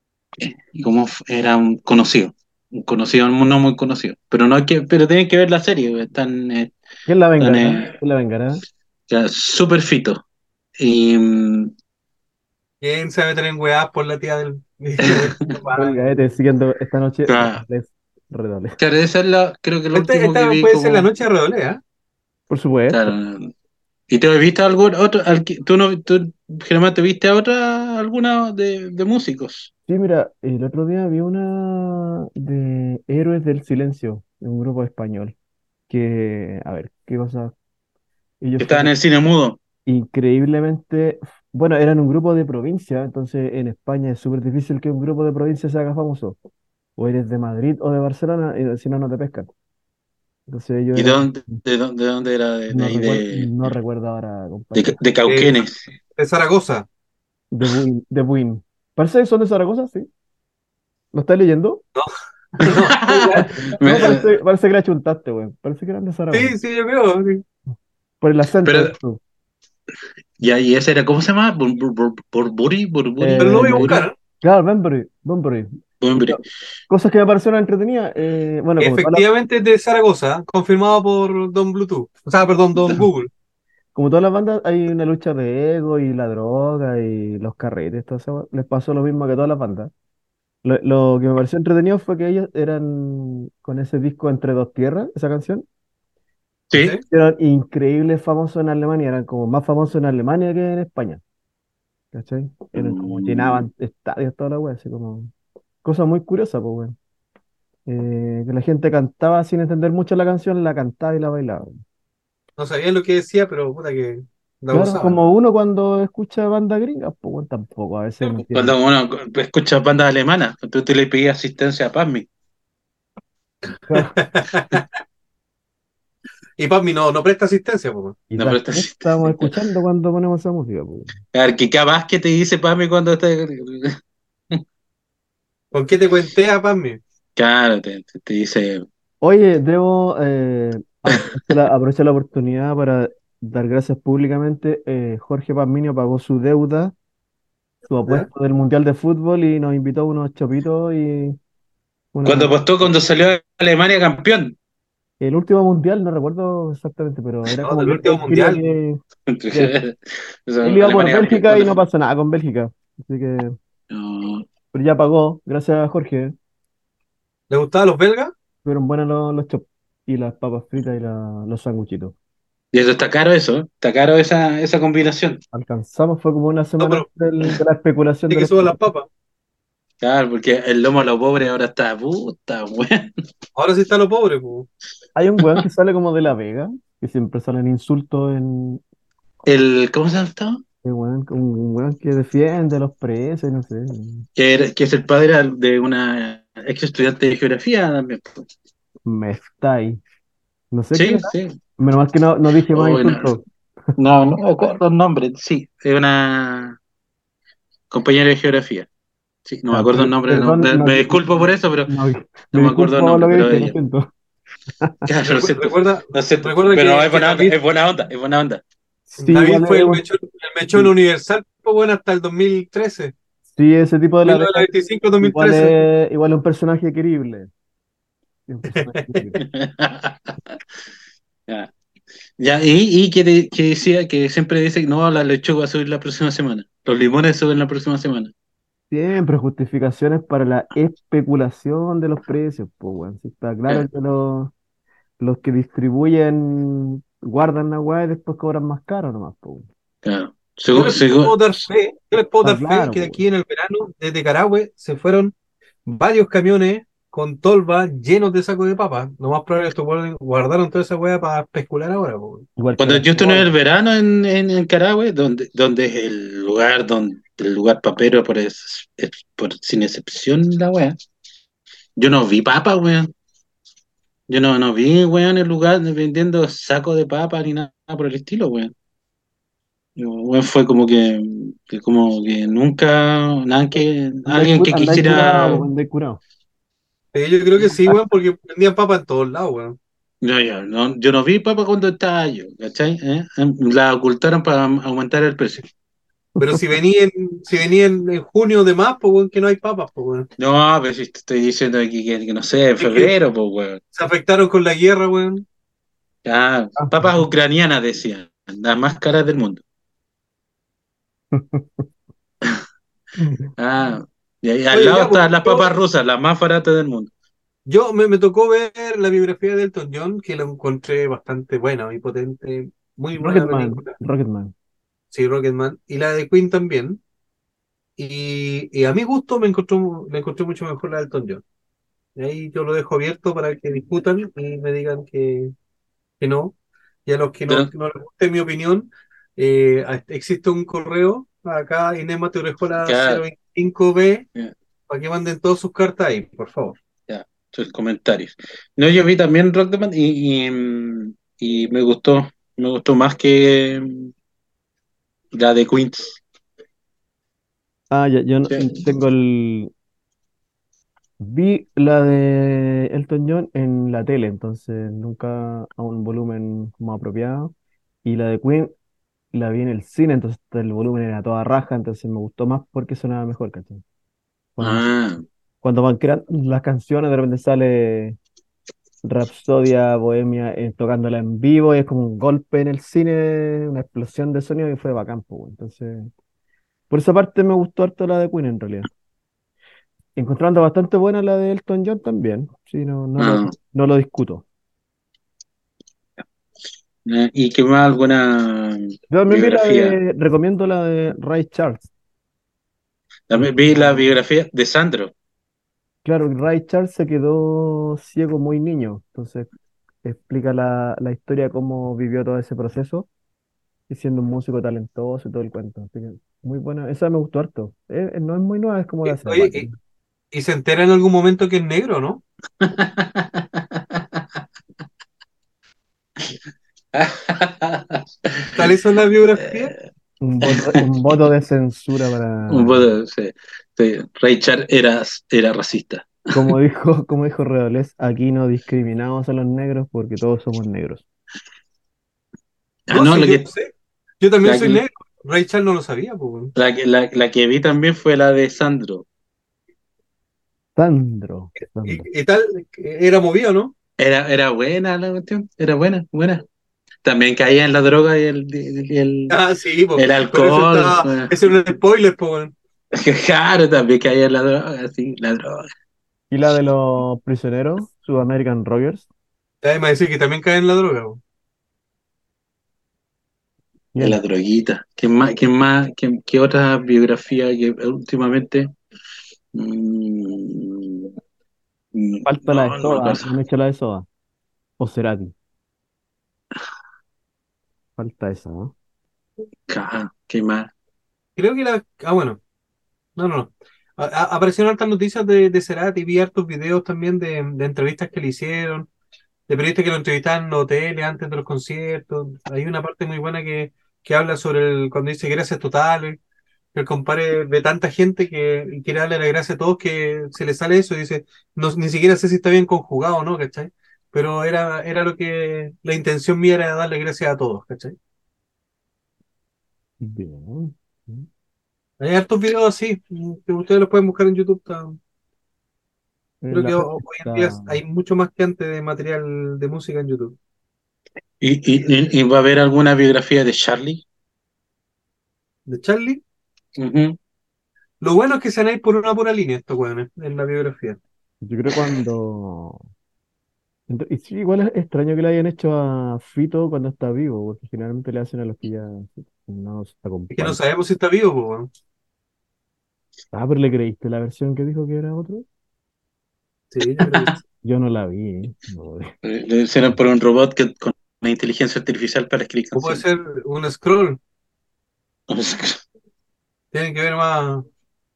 y como f- era un conocido, un conocido, no muy conocido, pero no hay que, pero tienen que ver la serie, weón, están, eh, ¿Quién la están vengará? eh, ¿Quién la vengará? ya, súper fitos. Y mm, ¿Quién se va a meter en weá por la tía del, del Fue el papá? gaete siguiendo esta noche. claro, Redobles, redobles. claro, esa es la, creo que lo Este- último que esta vi puede ser la como, noche de Redolea. Por supuesto. claro. ¿Y te has visto algún otro, al que- tú no, tú generalmente viste a otra, alguna de, de músicos Sí, mira, el otro día vi una de Héroes del Silencio, de un grupo español, que, a ver, qué cosa, ellos que estaban en fueron el cine mudo? increíblemente, bueno, eran un grupo de provincia, entonces en España es súper difícil que un grupo de provincia se haga famoso, o eres de Madrid o de Barcelona, y si no, no te pescan. Entonces ellos ¿Y de eran, dónde, de dónde, de dónde era? De, de no ahí recuerdo, de, no recuerdo ahora, de, compadre, de De, Cauquenes. de Zaragoza. de Buin, de Buin. Parece que son de Zaragoza, sí. ¿Lo estás leyendo? No, No, Me- parece, parece que la chuntaste, güey. Parece que eran de Zaragoza. sí, sí, yo creo. Sí. Por el acento, pero, de tú. ya, y ese era, ¿cómo se llama? Bur- bur- bur- Burburi, Burburi, Pero lo voy a Eh, buscar, Burburi, ¿eh? claro, Bunbury, Bunbury. Y Bumburi. co- cosas que me parecieron entretenidas. Eh, bueno, como todas las, Efectivamente es de Zaragoza, confirmado por Don Bluetooth. O sea, perdón, Don Google. como todas las bandas, hay una lucha de ego y la droga y los carretes. Todo eso. Les pasó lo mismo que a todas las bandas. Lo, lo que me pareció entretenido fue que ellos eran con ese disco Entre Dos Tierras, esa canción. Sí. ¿Sí? Eran increíbles famosos en Alemania, eran como más famosos en Alemania que en España. ¿Cachai? Eran como Mm, llenaban estadios, toda la wea, así como. Cosa muy curiosa, pues, weón. Eh, que la gente cantaba sin entender mucho la canción, la cantaba y la bailaba. No sabía lo que decía, pero puta que la Claro, gozaba. como uno cuando escucha banda gringa, pues bueno, tampoco, a veces no entiende. Cuando uno escucha bandas alemanas, tú te le pedías asistencia a Pazmi. Claro, Y Pazmi no, no presta asistencia, po. No quizás, presta ¿qué estamos asistencia. escuchando cuando ponemos esa música, pues? A ver, ¿qué capaz que te dice Pazmi cuando está? ¿Con qué te cuenté a Pazmi? Claro, te, te- te dice. Oye, debo eh, aprovechar la, aprovechar la oportunidad para dar gracias públicamente. Eh, Jorge Pazminio pagó su deuda su ¿Ya? apuesto del Mundial de Fútbol y nos invitó unos chopitos y Cuando una... apostó, cuando salió Alemania campeón. El último Mundial, no recuerdo exactamente, pero era No, como del que último él quería mundial. que, que él Eso, iba por Alemania campeón Bélgica con y no eso. pasó nada con Bélgica. Así que, No, pero ya pagó, gracias a Jorge. ¿Le gustaban los belgas? Fueron buenos los, los chops y las papas fritas y la- los sanguchitos. y eso está caro eso, ¿eh? Está caro esa, esa combinación. Alcanzamos, fue como una No, semana pero antes del- de la especulación hay de que los suban las chops. papas. Claro, porque el lomo a los pobres ahora está puta, weón. Ahora sí está lo pobre, pues. Hay un weón que sale como de La Vega, que siempre salen insultos en... El, ¿cómo se llama esto? Un weón, un weón que defiende a los presos, y no sé. Que, era- que es el padre de una ex estudiante de geografía también. Me está ahí. No sé quién Sí, era. sí. Menos mal que no, no dije más Uy, no, insultos. no, no me acuerdo el nombre. Sí, es una compañera de geografía. Sí, no me Ya, acuerdo el per- nombre. No, perdón, me, no, me disculpo por eso, pero no, no me me acuerdo disculpo el por lo nombre, que pero dije, lo ella. siento. Claro, lo Recu- siento. recuerda, Lo siento. recuerda Pero no, que, es que buena onda, David, es buena onda, es buena onda. Sí, David igual fue es el un- mechón, el mechón sí, universal, pues bueno, hasta el dos mil trece. sí, ese tipo de La Vega igual mil novecientos veinticinco-dos mil trece. es, igual es un personaje querible. Es un personaje querible. Ya, ya, y, y que, de- que decía que siempre dice que no, la lechuga va a subir la próxima semana. Los limones suben la próxima semana. Siempre justificaciones para la especulación de los precios, pues, weón. Sí, está claro Ya, que los, los que distribuyen guardan la weá y después cobran más caro nomás, pues, weón. claro. Yo Segu- les puedo segu- dar fe, yo les puedo Está dar fe claro, que pues, aquí weón. en el verano, desde Carahue, se fueron varios camiones con tolva llenos de sacos de papas. Lo más probable es que estos guarden- guardaron toda esa weá para especular ahora, po. Igual que Cuando las yo estuve en el cosas. verano en, en, en Carahue, donde, donde es el lugar, donde, el lugar papero por, es, es- por sin excepción la wea, yo no vi papa, weón. Yo no, no vi, weón, el lugar vendiendo sacos de papa ni nada por el estilo, weón. Yo, weón, fue como que, que como que nunca, nada que, Andáis alguien cu- que andáis curado, quisiera, pues, andáis curado. Eh, yo creo que sí, weón, porque vendían papas en todos lados, weón. yo, yo, no, yo no vi papa cuando estaba yo, ¿cachai? ¿Eh? La ocultaron para aumentar el precio. Pero si venían, si venían en junio de más, pues weón, que no hay papas, pues weón. No, pero si te estoy diciendo aquí que, que no sé, en Es que febrero, pues, weón. se afectaron con la guerra, weón. Ah, Ah, papas ucranianas decían, las más caras del mundo. Ah, y ahí al Oye, lado ya, pues, están las yo, papas rusas, las más baratas del mundo. yo me, me tocó ver la biografía de Elton John, que la encontré bastante buena y potente, muy buena Rocketman, película. Rocketman. Sí, Rocketman. Y la de Queen también. Y, y a mi gusto me encontró, me encontré mucho mejor la de Elton John. Y ahí yo lo dejo abierto para que discutan y me digan que, que no. Y a los que no, Pero, que no les guste mi opinión, eh, a- existe un correo acá, Inés Orejola ya, cero veinticinco b, ya, para que manden todas sus cartas ahí, por favor. ya, sus comentarios. No, yo vi también Rocketman y, y, mm, y me gustó, me gustó más que mm, la de Queens. Ah, ya, yo no- Sí. tengo el... Vi la de Elton John en la tele, entonces nunca a un volumen como apropiado. Y la de Queen la vi en el cine, entonces el volumen era toda raja, entonces me gustó más porque sonaba mejor, ¿cachai? Cuando, Ah, cuando van creando las canciones, de repente sale Rapsodia Bohemia eh, tocándola en vivo y es como un golpe en el cine, una explosión de sonido y fue bacán, pues, weón. Entonces, por esa parte me gustó harto la de Queen en realidad. Encontrando bastante buena la de Elton John también, sí, no, no lo, ah, no lo discuto. ah, ¿y qué más? ¿Alguna Yo también vi la biografía? de, recomiendo la de Ray Charles. Que También vi la como- biografía de Sandro. claro, Ray Charles se quedó ciego muy niño, entonces explica la, la historia, cómo vivió todo ese proceso y siendo un músico talentoso y todo el cuento. Así que muy buena, esa me gustó harto. Eh, eh, no es muy nueva, es como de Y- hace Oye, rato. y, y se entera en algún momento que es negro, ¿no? ¿Sale eso en la biografía? Un voto, un voto de censura Un para, poco, sí, sí. Ray Charles era, era racista. como dijo, como dijo Redolés, aquí no discriminamos a los negros porque todos somos negros. Ah, No, no, sí, lo yo que, sé. Yo también la soy que- negro. Ray Charles no lo sabía, pues, weón. La, que- la, la que vi también fue la de Sandro. Sandro. Sandro. Y, y tal, era movido, ¿no? Era, era buena la cuestión, era buena, buena. También caía en la droga y el, y el, Ah, sí, pues. el Pero eso alcohol. está, Bueno. ese es un spoiler, pues, weón. Claro, también caía en la droga, sí, la droga. ¿Y la de los prisioneros? Sud American Rockers. Además decir que también cae en la droga, weón. En Bien. la droguita. ¿Qué más, qué más, qué, qué otra biografía que últimamente? Mm, mm, Falta la de no, no me Soda. acuerdo. No han hecho la de Soda. O Cerati. Falta esa, ¿no? Ca- ¿Qué más? Creo que era. Ah, bueno. No, no, no. A- a- aparecieron hartas noticias de, de Cerati, vi hartos videos también de, de entrevistas que le hicieron, de periodistas que lo entrevistaban en los hoteles antes de los conciertos. Hay una parte muy buena que, que habla sobre el, cuando dice gracias totales, que el compadre ve tanta gente que y quiere darle la gracia a todos que se le sale eso y dice, no, ni siquiera sé si está bien conjugado o no, ¿cachai? Pero era, era lo que, la intención mía era darle gracias a todos, ¿cachai? Bien. Hay hartos videos así, que ustedes los pueden buscar en YouTube. Está- En Creo la que red ho- hoy en día está. hay mucho más que antes de material de música en YouTube. ¿Y, y, y- y va a haber alguna biografía de Charlie? De Charlie, Ujú. lo bueno es que se van a ir por una pura línea estos weones en la biografía. Yo creo cuando. Ento- Y sí, igual es extraño que le hayan hecho a Fito cuando está vivo, porque generalmente le hacen a los que ya no se Es que no acompañan. sabemos si está vivo, po, weón. Ah, pero ¿le creíste la versión que dijo que era otro? Sí, yo creo que sí. Yo no la vi, ¿eh? No, Eh, Le hicieron por un robot que, con una inteligencia artificial para escribir O puede canciones. ser un scroll. Tienen que ver más.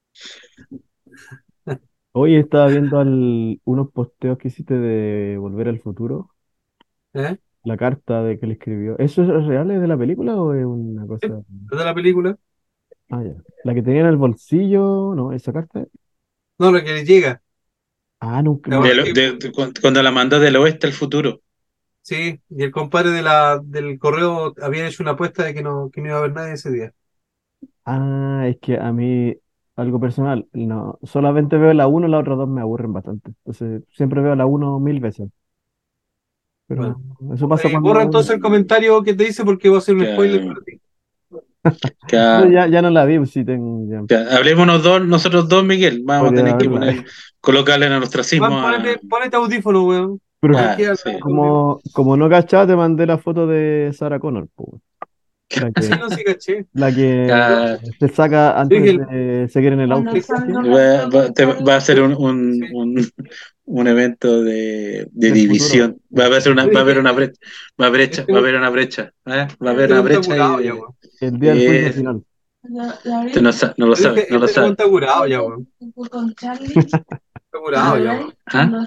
Hoy estaba viendo al- unos posteos que hiciste de Volver al Futuro, ¿Eh? la carta de que le escribió. ¿Eso es real? ¿Es de la película o es una ¿Sí? cosa? ¿Es de la película? Ah, ya. La que tenía en el bolsillo, ¿no? ¿Esa carta? No, lo que le llega. Ah, nunca. ¿Te No. acuerdas De lo- que- de- de- cu- cuando la manda del oeste al futuro. Sí, y el compadre de la, del correo había hecho una apuesta de que no, que no iba a haber nadie ese día. Ah, es que a mí, algo personal, no, solamente veo la uno, las otras dos me aburren bastante. Entonces, siempre veo la uno mil veces. Pero Bueno, eso pasa eh, borra cuando entonces uno. el comentario que te dice porque va a ser un spoiler Que, para ti. No, que- ya, ya no la vi, pues sí tengo. Ya que hablémonos dos, nosotros dos, Miguel. Vamos a podría tener que verla. poner, colocarle en el ostracismo Juan, a. ponete, ponete audífono, weón. Pero Aquí Ah, al sí. audio. como, como no cachaba, te mandé la foto de Sarah Connor, po, la Sí, que, no, sí, caché. la que Ah, se saca Yo dije, antes el- de seguir en el auto. el- va, va- te- va a ser un, un, sí, un, un evento de, de Del futuro. división. Va a haber una, yo va a dije, haber una brecha, va a brecha, este, va a haber una brecha, ¿eh? Va a haber este una weón está brecha ahí curado ya, de, weón. El día del juicio eh, final. usted no, sa- no lo Yo sabe, dije, no lo este weón sabe. está curado ya, weón. Está curado ya, weón. ¿Ah?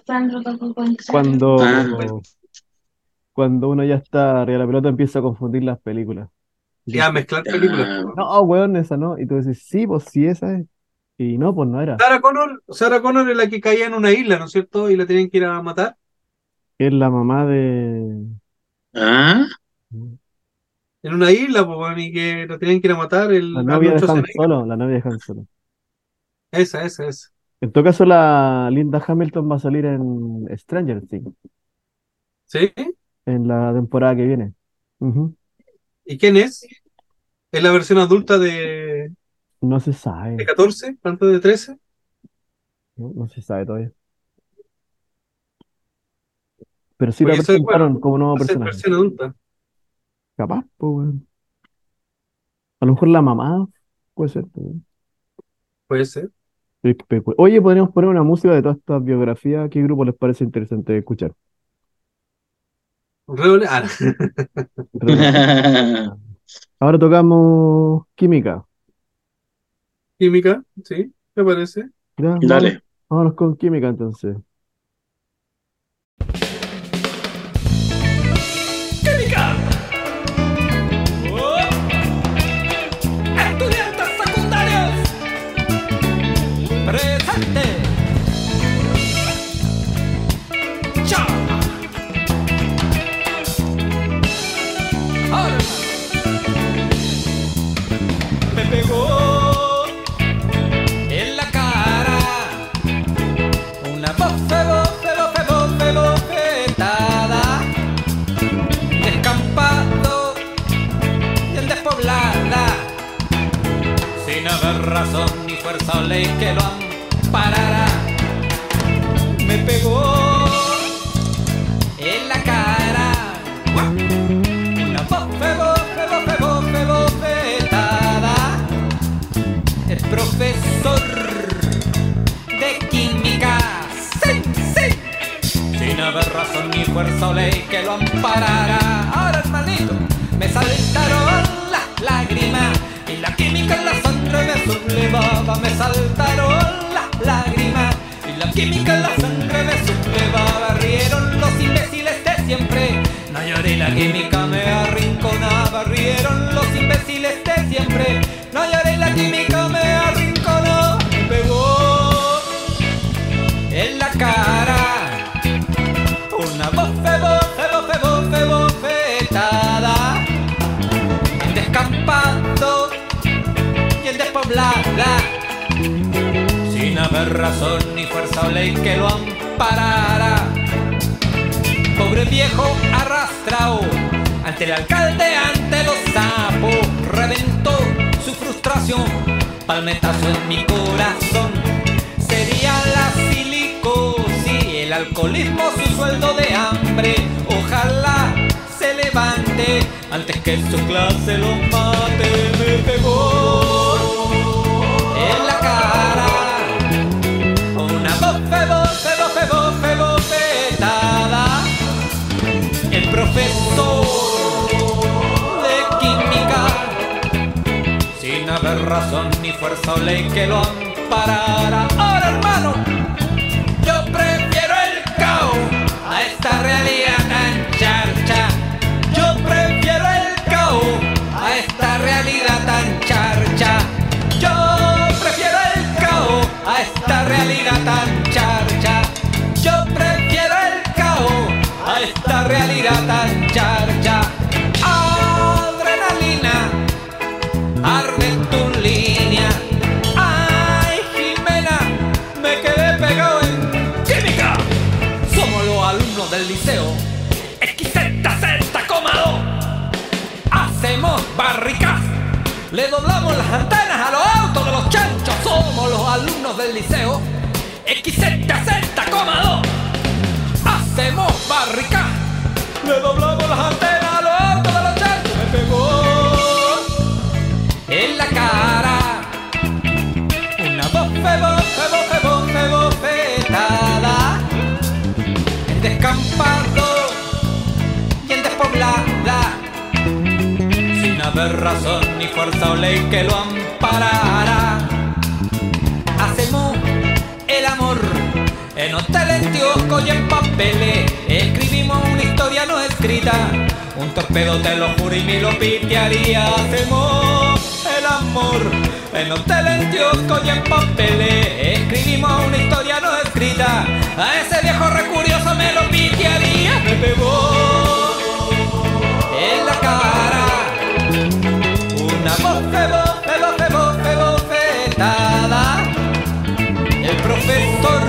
Ah, Cuando, cuando uno ya está arriba de la pelota, empieza a confundir las películas. Y Y tú a dices, mezclar películas, ah, weón. no, weón, esa no. Y tú dices, sí, pues sí, esa es. Y no, pues no era. Sarah Connor, Sarah Connor es la que caía en una isla, ¿no es cierto? Y la tenían que ir a matar. Es la mamá de. ah, En una isla, pues, weón, y que la tenían que ir a matar La el novia Arnold de Han Schwarzenegger. Solo, la novia de Han Solo. Esa, esa, esa. En todo caso, la Linda Hamilton va a salir en Stranger Things, ¿Sí? en la temporada que viene. Ujú. ¿Y quién es? ¿Es la versión adulta de, No se de sabe, catorce, antes de trece? no, no se sabe todavía. Pero sí la Porque eso es bueno, presentaron como nuevo va a ser personaje. versión adulta. Capaz, pues, weón. A lo mejor la mamá puede ser, pues, weón. Puede ser. Sí, pe- pe- Oye, podríamos poner una música de todas estas biografías. ¿Qué grupo les parece interesante escuchar? Reole- ah, Redoble. Ahora tocamos Química. Química, sí, me parece. Ya, vámonos, dale. vámonos con Química entonces. ¡Química! ¡Oh! ¡Estudiantes secundarios! ¡Presente! ¡Ya! ¡Arma! haber razón ni fuerza o ley que lo amparara. Me pegó en la cara una bofe, bofe, bofe, bofe, bofetada. El profesor de química, sí, sí, sin haber razón ni fuerza o ley que lo amparara. Ahora, hermanito, me saltaron las lágrimas y la química en la sangre me sublevaba. Me saltaron las lágrimas y la química en la sangre me sublevaba. Rieron los imbéciles de siempre, no lloré, la química me arrinconaba. Rieron los imbéciles de siempre, no lloré, la química me arrinconaba. Me pegó en la cara una bofe, bofe, bofe, bofe, bofetada. En descampado y en despoblada, sin haber razón ni fuerza o ley que lo amparara. Pobre viejo arrastrado ante el alcalde, ante los sapos, reventó su frustración, palmetazo en mi corazón. Sería la silicosis, el alcoholismo, su sueldo de hambre. Ojalá se levante antes que su clase lo mate. Me pegó en la cara una bofe, bofe, bofe, bofe, bofetada. El profesor de química, sin haber razón ni fuerza o ley que lo amparara. Ahora, hermano, yo prefiero el caos a esta realidad tan charcha. Yo prefiero el caos a esta realidad tan charcha. Yo prefiero el caos a esta realidad tan charcha. Yo prefiero el caos a esta realidad tan charcha. Adrenalina, arde tu línea. Ay, Jimena, me quedé pegado en química. Somos los alumnos del liceo equis zeta zeta coma dos. Hacemos barricas, le doblamos las antenas a los autos de los chanchos. Somos los alumnos del liceo equis zeta zeta coma dos. Hacemos barricas, le doblamos las antenas a los autos de los chanchos. Me pegó en la cara una bofe, bofe, bofe, bofe, bofetada. En descampado y en despoblada, sin haber razón ni fuerza o ley que lo amparara. Hacemos el amor en hoteles, kioscos y en papeles. Escribimos una historia no escrita, un torpedo te lo juro y me lo pitearía. Hacemos el amor en hoteles, kioscos y en papeles. Escribimos una historia no escrita, a ese viejo recurioso me lo pitearía. Me pegó en la cara una bofe, bofe, bofe, bofe, bofetada. El profesor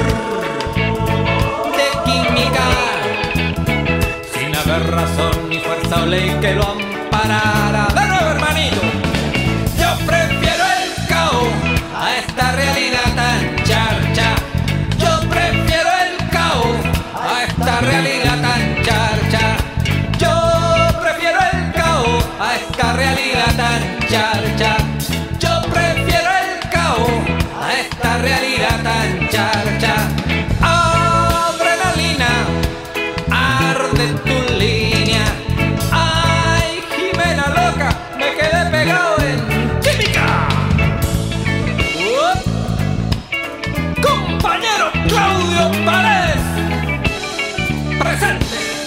de química, sin haber razón ni fuerza o ley que lo amparara. De nuevo, hermanito, yo prefiero el caos a esta realidad tan charcha. Yo prefiero el caos a esta realidad tan charcha. Yo prefiero el caos a esta realidad tan charcha. Yo prefiero el caos a esta realidad tan charcha. Adrenalina, arde tu línea. Ay, Jimena loca, me quedé pegado en química. ¡Uh! Compañero Claudio Paredes, presente.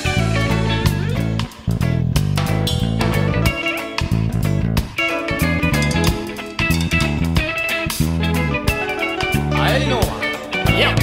Ahí no va. Ya.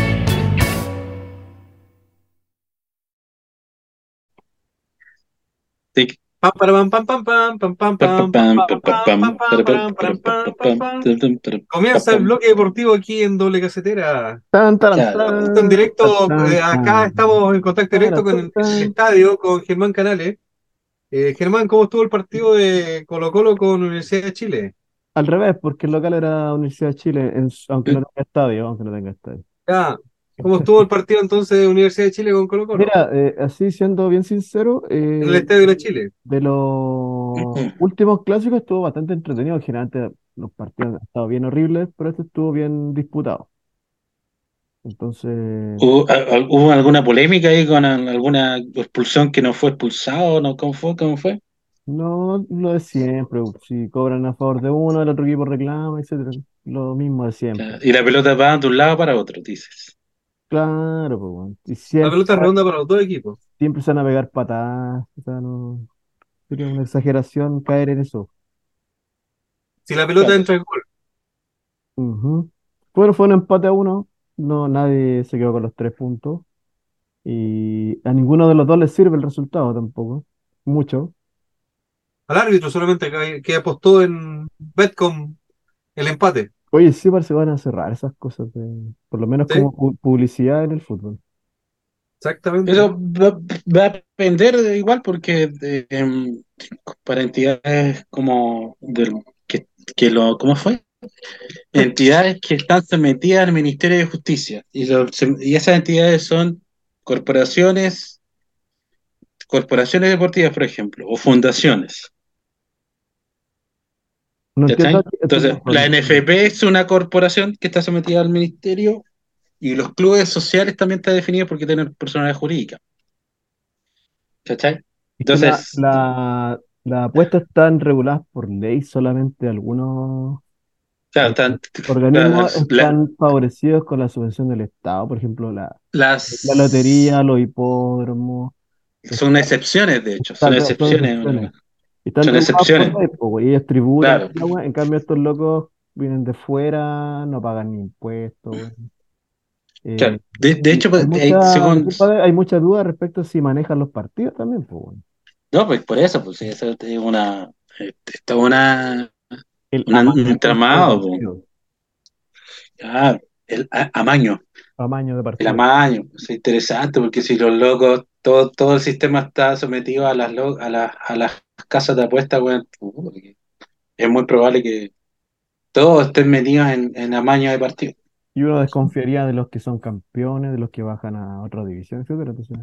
Tic. Pam, pam, pam, pam, pam, pam, pam, pam, pam, pam, pam, pam, pam, pam, pam, pam. Comienza el bloque deportivo aquí en Doble Casetera. Tan, tan, Ya, tan, Esto en directo, tan, eh, acá tan. estamos en contacto directo con el, el estadio, con Germán Canales. Eh, Germán, ¿cómo estuvo el partido de Colo Colo con Universidad de Chile? Al revés, porque el local era Universidad de Chile, en su- aunque no ¿Sí? tenga estadio, aunque no tenga estadio. Ya, ¿cómo estuvo el partido entonces de Universidad de Chile con Colo-Colo? Mira, eh, así siendo bien sincero, En el eh, Estadio de la Chile. de los últimos clásicos estuvo bastante entretenido. Generalmente los partidos han estado bien horribles, pero este estuvo bien disputado. Entonces, ¿Hubo, a- a- hubo alguna polémica ahí con al- alguna expulsión que no fue expulsado? ¿No? ¿Cómo fue? ¿Cómo fue? no lo de siempre. Si cobran a favor de uno, el otro equipo reclama, etcétera. Lo mismo de siempre. Claro. Y la pelota va de un lado para otro, dices. Claro, pues, bueno. Y La siempre, pelota es redonda para los dos equipos. siempre se van a pegar patadas. O sea, no, sería una exageración caer en eso. Si la pelota Claro. entra en gol. Ujú. Bueno, fue un empate a uno. No, nadie se quedó con los tres puntos. Y a ninguno de los dos les sirve el resultado tampoco. Mucho. Al árbitro solamente que, que apostó en Betcom el empate. Oye, sí parece que van a cerrar esas cosas, de- por lo menos ¿Sí? como pu- publicidad en el fútbol. Exactamente. Eso va, va a depender de igual porque de, em, para entidades como del, que, que lo, ¿cómo fue? Entidades que están sometidas al Ministerio de Justicia y, lo- se- y esas entidades son corporaciones, corporaciones deportivas, por ejemplo, o fundaciones. No entiendo ¿Cachai? a tu a tu Entonces, punto. la No entiendo. N F P es una corporación que está sometida al ministerio y los clubes sociales también están definidos porque tienen personalidad jurídica. ¿Cachai? Es que la, Entonces, la, las apuestas están reguladas por ley, solamente algunos claro, eh, están, organismos las, la- están favorecidos con la subvención del Estado. Por ejemplo, la, la lotería, las- los hipódromos, son están, excepciones, de hecho, son están re- son excepciones, excepciones. bueno, Y están son regulados por excepciones, ley, po, güey, ellos tributan claro. y la wea. En cambio, estos locos vienen de fuera, no pagan ni impuestos, güey. Eh, Claro. De, de y hecho, hay pues, eh, mucha, según, disculpa, hay mucha duda respecto a si manejan los partidos también, pues, güey. no, pues por eso, pues sí, eso es una, eh, está una, El una- un amañamiento de tramado, pues. partidos, Ah, el a- amaño. amaño de El partidos. amaño, es interesante porque si los locos, todo, todo el sistema está sometido a las, lo- a las, a las casas de apuestas, weón, uy, es muy probable que todos estén metidos en, en amaño de partido, Y uno desconfiaría de los que son campeones, de los que bajan a otra división, etcétera. Entonces,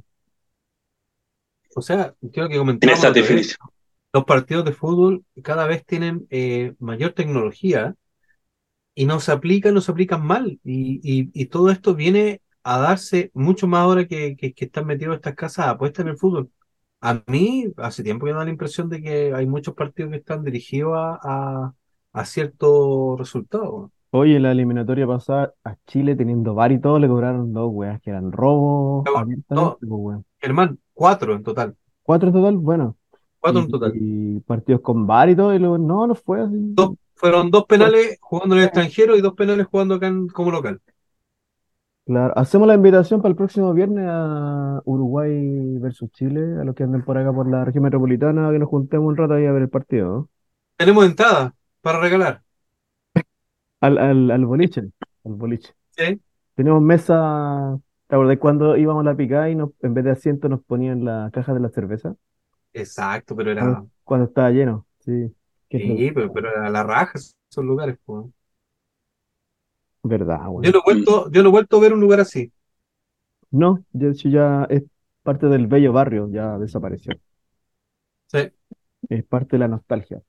O sea, creo que en comentábamos la esa otra vez, definición. los partidos de fútbol cada vez tienen eh, mayor tecnología y no se aplican, no se aplican mal. Y, y- y todo esto viene a darse mucho más ahora que, que, que están metidos estas casas de apuestas en el fútbol. A mí, hace tiempo que me da la impresión de que hay muchos partidos que están dirigidos a, a, a ciertos resultados. oye, en la eliminatoria pasada a Chile teniendo V A R y todo le cobraron dos weas que eran robos abiertamente, No, pues, weón. Germán, cuatro en total. Cuatro en total, bueno. Cuatro Y, en total. y partidos con V A R y todo, y luego, no, no fue Dos, así. fueron dos Bueno, penales jugando en el extranjero y dos penales jugando acá en- como local. claro, hacemos la invitación para el próximo viernes a Uruguay versus Chile, a los que anden por acá por la región metropolitana, que nos juntemos un rato ahí a ver el partido, ¿no? Tenemos entradas para regalar. Al, al, al boliche, al boliche. ¿Sí? Tenemos mesa, ¿te acordás cuando íbamos a la picada y nos, en vez de asiento nos ponían la caja de la cerveza? Exacto, pero Cuando, era. cuando estaba lleno, sí, qué Sí, pero, entretenido. pero era la raja esos lugares, po. Verdad, Yo bueno. no he vuelto, yo no he vuelto a ver un lugar así. No, de hecho ya es parte del bello barrio, ya desapareció. Sí. Es parte de la nostalgia.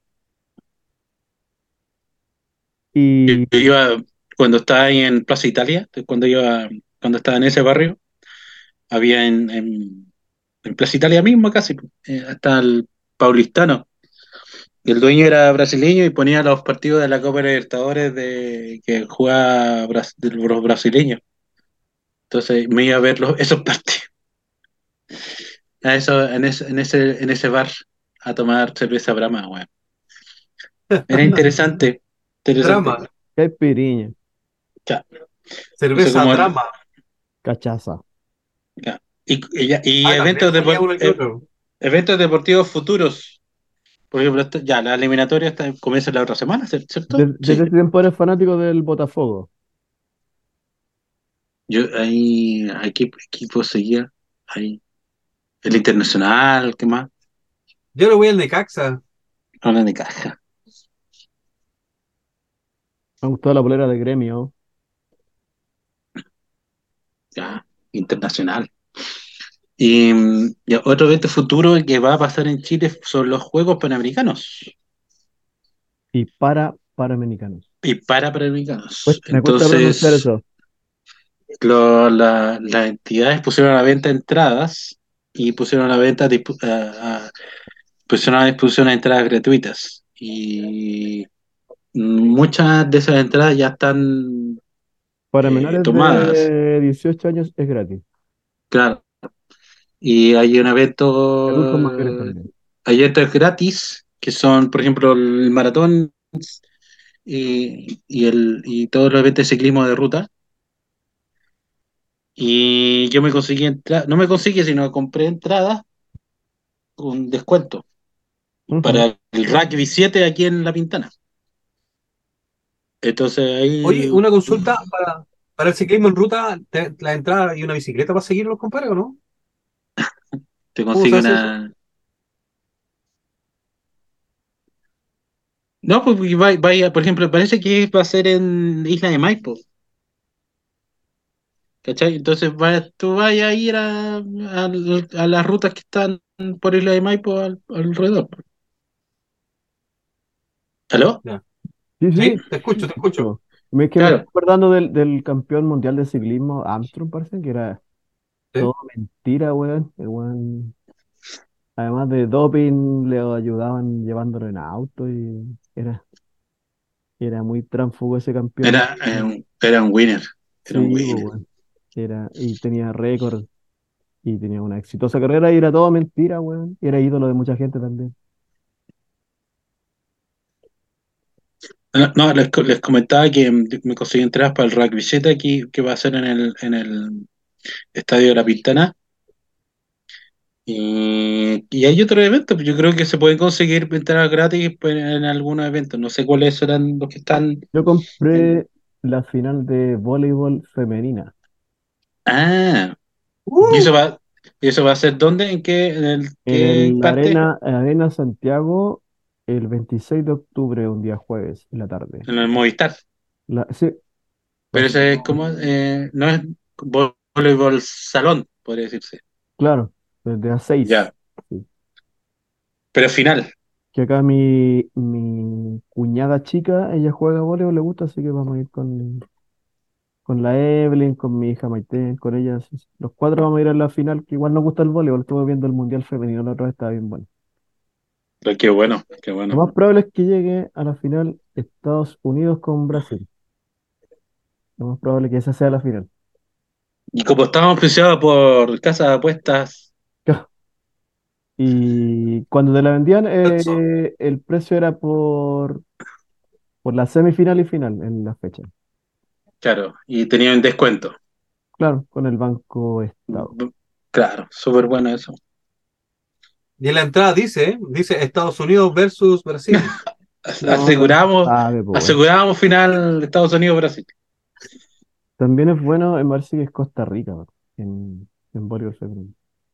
Yo Y iba, cuando estaba ahí en Plaza Italia, cuando iba, cuando estaba en ese barrio, había en, en, en Plaza Italia mismo casi, eh, hasta el Paulistano. Y el dueño era brasileño y ponía los partidos de la Copa Libertadores de que jugaba Bras- de los brasileños. Entonces me iba a ver los, esos partidos a eso, en, ese, en, ese, en ese bar a tomar cerveza Brahma, weón. Era interesante, interesante. Drama, caipirinha, Ya. Entonces, cerveza como el- drama. cachaza. ya. Y, y, ya- y Ah, también eventos, ponía depor- uno que eh, otro. eventos deportivos futuros. Por ejemplo, esto- ya la eliminatoria está, comienza la otra semana, ¿cier- ¿cierto? De- Desde Sí. ese tiempo eres fanático del Botafogo. Yo ahí, ¿a qué equipo seguía? Ahí. El Internacional, ¿qué más? Yo le voy al Necaxa. Hablan de caja. Me gustó la polera de Gremio. Ya, internacional. Y, mm, y otro evento futuro que va a pasar en Chile son los Juegos Panamericanos Y para Panamericanos. y para Panamericanos. Pues, me cuesta pronunciar Entonces, eso. lo- la- las entidades pusieron a la venta entradas y pusieron a la venta dispu- a- a- pusieron a disposición entradas gratuitas. Y muchas de esas entradas ya están Para eh, menores tomadas, de dieciocho años es gratis. claro. Y hay un Y adultos evento, mayores eh, también. hay eventos gratis, que son, por ejemplo, el maratón y, y, el, y todos los eventos de ciclismo de ruta. Y yo me conseguí entradas, no me conseguí, sino compré entradas con descuento Ujú. para el Rugby siete aquí en La Pintana. Entonces Oye, ahí una consulta para, para el ciclismo en ruta, te- la entrada y una bicicleta para seguir los compadres, ¿o no? te ¿Cómo se consigue hace eso? una... No, pues vaya, vaya, por ejemplo, parece que va a ser en Isla de Maipo, ¿cachai? Entonces vaya, tú vayas a ir a, a, a las rutas que están por Isla de Maipo al- alrededor. ¿Aló? Ya. Sí, Sí, sí. te escucho, te escucho. Yo- Me, que me estoy Claro. acordando del, del campeón mundial de ciclismo, Armstrong, parece que era ¿Sí? todo mentira, weón. El weón, además de doping, le ayudaban llevándolo en auto y era, era muy tránfugo ese campeón. Era, eh, un- era un winner. Era Sí, un pues, winner. weón. Era, y tenía récord y tenía una exitosa carrera y era todo mentira, weón. Y era ídolo de mucha gente también. No, no, les, co- les comentaba que mm, me conseguí entradas para el Rugby siete aquí, que va a ser en el, en el Estadio de La Pintana. Y, y hay otro evento, pues yo creo que se pueden conseguir entradas gratis pues, en algunos eventos. No sé cuáles serán los que están Yo en... compré la final de voleibol femenina Ah, ¿y eso ¡Uh! va, y eso va a ser dónde? ¿En qué, en el, en qué el parte? Arena, Arena Santiago el veintiséis de octubre, un día jueves, en la tarde. En el Movistar. La, sí, va a Pero ser ese es todo- como, eh, no es vo- voleibol salón, podría decirse. claro, desde a seis. Ya, pero final. Que acá mi, mi cuñada chica, ella juega voleibol, le gusta, así que vamos a ir con, con la Evelyn, con mi hija Maite, con ella. Sí, sí. Los cuatro vamos a ir a la final, que igual nos gusta el voleibol. Estuve viendo el Mundial Femenino la otra vez, estaba bien bueno. Pero qué bueno, qué Lo bueno. más probable es que llegue a la final Estados Unidos con Brasil. Lo más probable es que esa sea la final. Y como estábamos auspiciados por Casa de Apuestas, Y cuando te la vendían, Eso. eh, el precio era por, por la semifinal y final en la fecha. claro, y tenían descuento. Claro, con el Banco Estado. B- Claro, súper bueno eso. Y en la entrada dice, dice Estados Unidos versus Brasil. As- No, no, no Aseguramos, sabe, pues, weón. aseguramos final Estados Unidos-Brasil. También es bueno, en parece que es Costa Rica, weón, en, en voleibol femenino.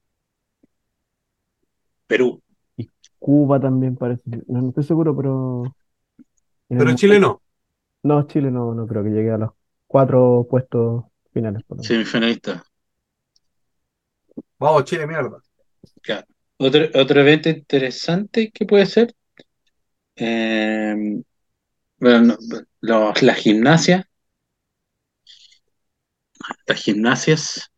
Perú. Y Cuba también parece. No, no estoy seguro, pero en el Pero mundial. Chile no. No, Chile no, no creo que llegue a los cuatro puestos finales, por lo menos. Semifinalista. Vamos, Chile, mierda. Claro. Otro, otro evento interesante que puede ser, eh, bueno, no, los- la gimnasia, las gimnasias,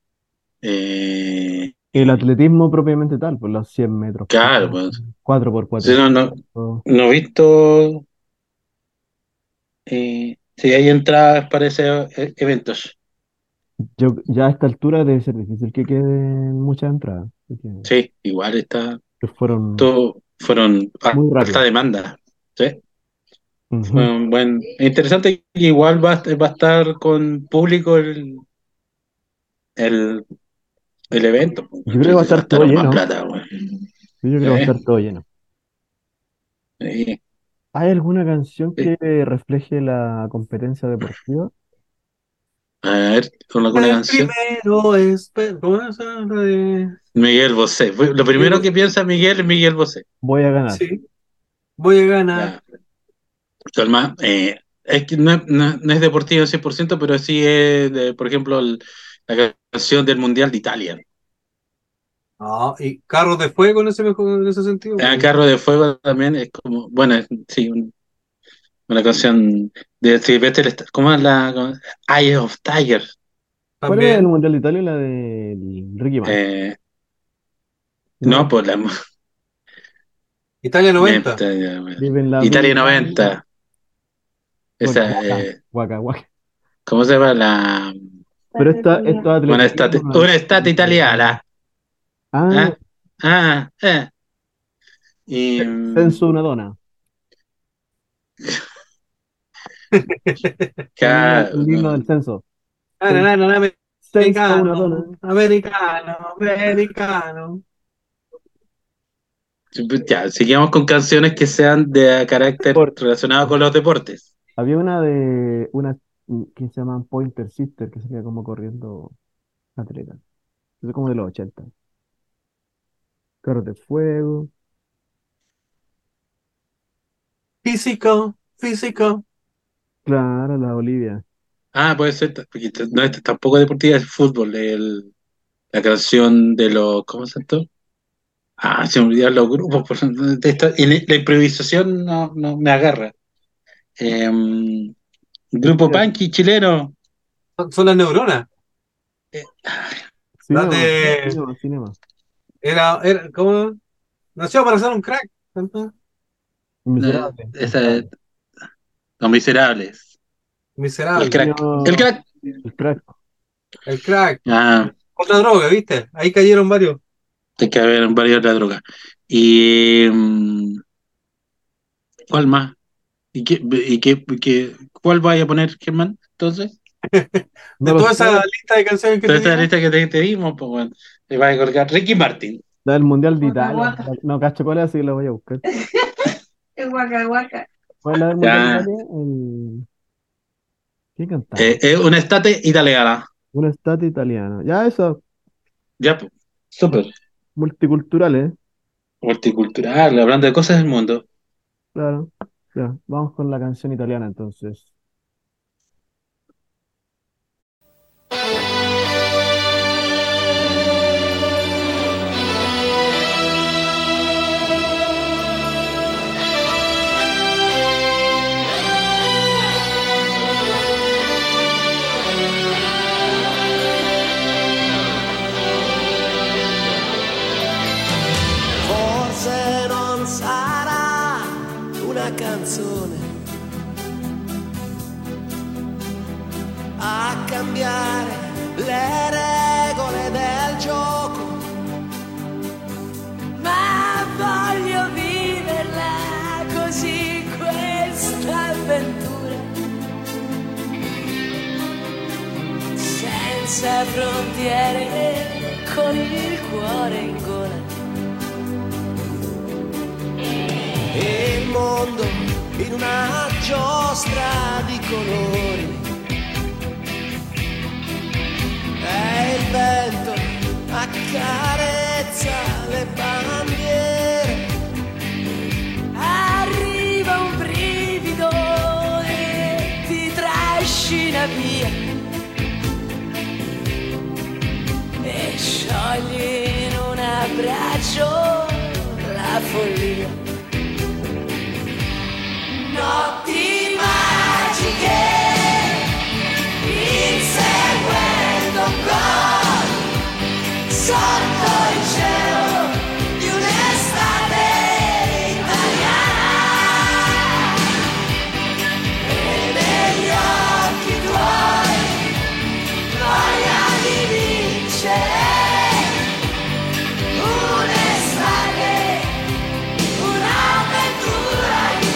eh, El eh, atletismo propiamente tal, pues los cien metros claro, plano, pues, cuatro por si no, no, cuatrocientos. no he visto eh, si hay entradas para esos eh, eventos. Yo, ya a esta altura debe ser difícil que queden muchas entradas, porque Sí, igual está, que fueron todo, fueron a- muy alta rápidas. demanda. ¿Sí? Ujú. Fue un buen, interesante que igual va, a est- va a estar con público el, el, el evento. Pues, Yo creo que va a si se estar todo gastaron más lleno. plata, güey. Yo creo que va a Eh, estar todo lleno. eh, ¿Hay alguna canción eh. que refleje la competencia deportiva? A ver, con alguna El canción. primero es... ¿Cómo es esa? La de... Miguel Bosé. Fue- Lo Miguel primero que Bosé. piensa Miguel es Miguel Bosé. Voy a ganar. Sí, voy a ganar. Ya. Calma, eh, es que no, no- no es deportivo cien por ciento, pero sí es, de, por ejemplo, el- la canción del Mundial de Italia. No, y carros de fuego en ese, mejor, en ese sentido, El pues. Carro de Fuego también es como, bueno, es- sí, un- una canción de Sylvester, St- ¿cómo es la? cómo es? Eye of Tiger. ¿Cuál era el También. Mundial de Italia? La de Ricky Martin, Eh, no, ¿no? pues la Italia noventa. noventa, ya, bueno. Viven la Italia vida. noventa. Guaca, Esa, guaca, eh, guaca, guaca. ¿cómo se llama? La, Pero esta, esto es una estate, atletismo. una estate italiana. Ah, ¿Ah? Ah, eh. Y, Censo mm, una dona. El himno, ca- el himno del censo. Ah, no, Cen- no, no, no, Censo una dona. americano, americano, americano. ya, seguimos con canciones que sean de carácter Por- relacionado con los deportes. Había una de una mm, que se llama Pointer Sister que salía como corriendo atleta. Es como de los ochenta. Carros de fuego. Físico, físico. Claro, la Olivia. Ah, puede ser, porque t- no es tampoco deportiva, es fútbol. El- la canción de los, ¿cómo se llama? Ah, se me olvidaron los grupos. Por, de esta- y la improvisación no, no me agarra. Em, grupo Inspírate. Panqui chileno. Son, son las neuronas. Eh, Las Cinema, de. cinema, cinema. Era, era, ¿cómo? Nació para ser un crack. eh, Miserable, esa, miserable. Los Miserables. El Miserable. crack. El Niño, crack. el crack. El crack. Ah, Otra droga, ¿viste? Ahí cayeron varios. hay que haber varios de la droga. Y mm, ¿cuál más? ¿Y qué, y qué, qué- cuál vaya a poner, Germán? Entonces, No De lo toda sé. esa lista de canciones que toda te esta digo, lista que te, te dimos, pues bueno, le va a colgar Ricky Martin. Da el Mundial de Guaca, Italia. guaca. No cacho cuál es, así que lo voy a buscar. Es guaca, guaca. ¿Cuál es la del Mundial de Ya, Italia? El... ¿Qué cantaba? eh, es una estate italiana. Una estatua italiana. Ya, eso. Ya, pues, súper. Multiculturales, Multicultural, hablando de cosas del mundo. claro. Ya, vamos con la canción italiana entonces. Forse non sarà una canzone a cambiare le regole del gioco, ma voglio viverla così questa avventura, senza frontiere, con il cuore in gola. e il mondo in una giostra di colori, e il vento accarezza le bandiere. Arriva un brivido e ti trascina via e sciogli in un abbraccio la follia. Notti magiche, inseguendo gol sotto il cielo di un'estate italiana, e negli occhi tuoi voglia di vincere. Un'estate, un'avventura in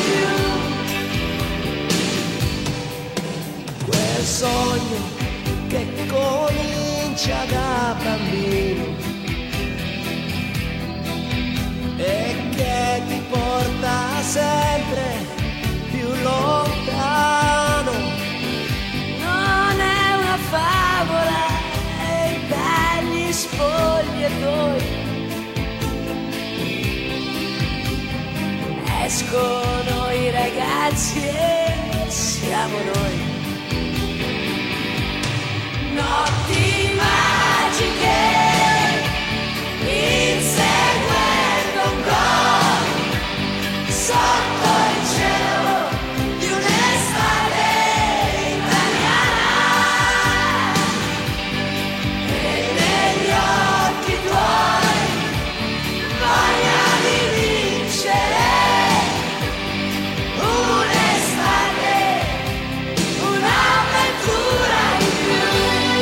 più. Quel sogno che comincia da bambino e che ti porta sempre più lontano. Non è una favola e dagli spogliatoi escono i ragazzi e siamo noi. Notti magiche, inseguendo un gol, sotto il cielo di un'estate italiana, e negli occhi tuoi voglia di vincere, un'estate, un'avventura in più.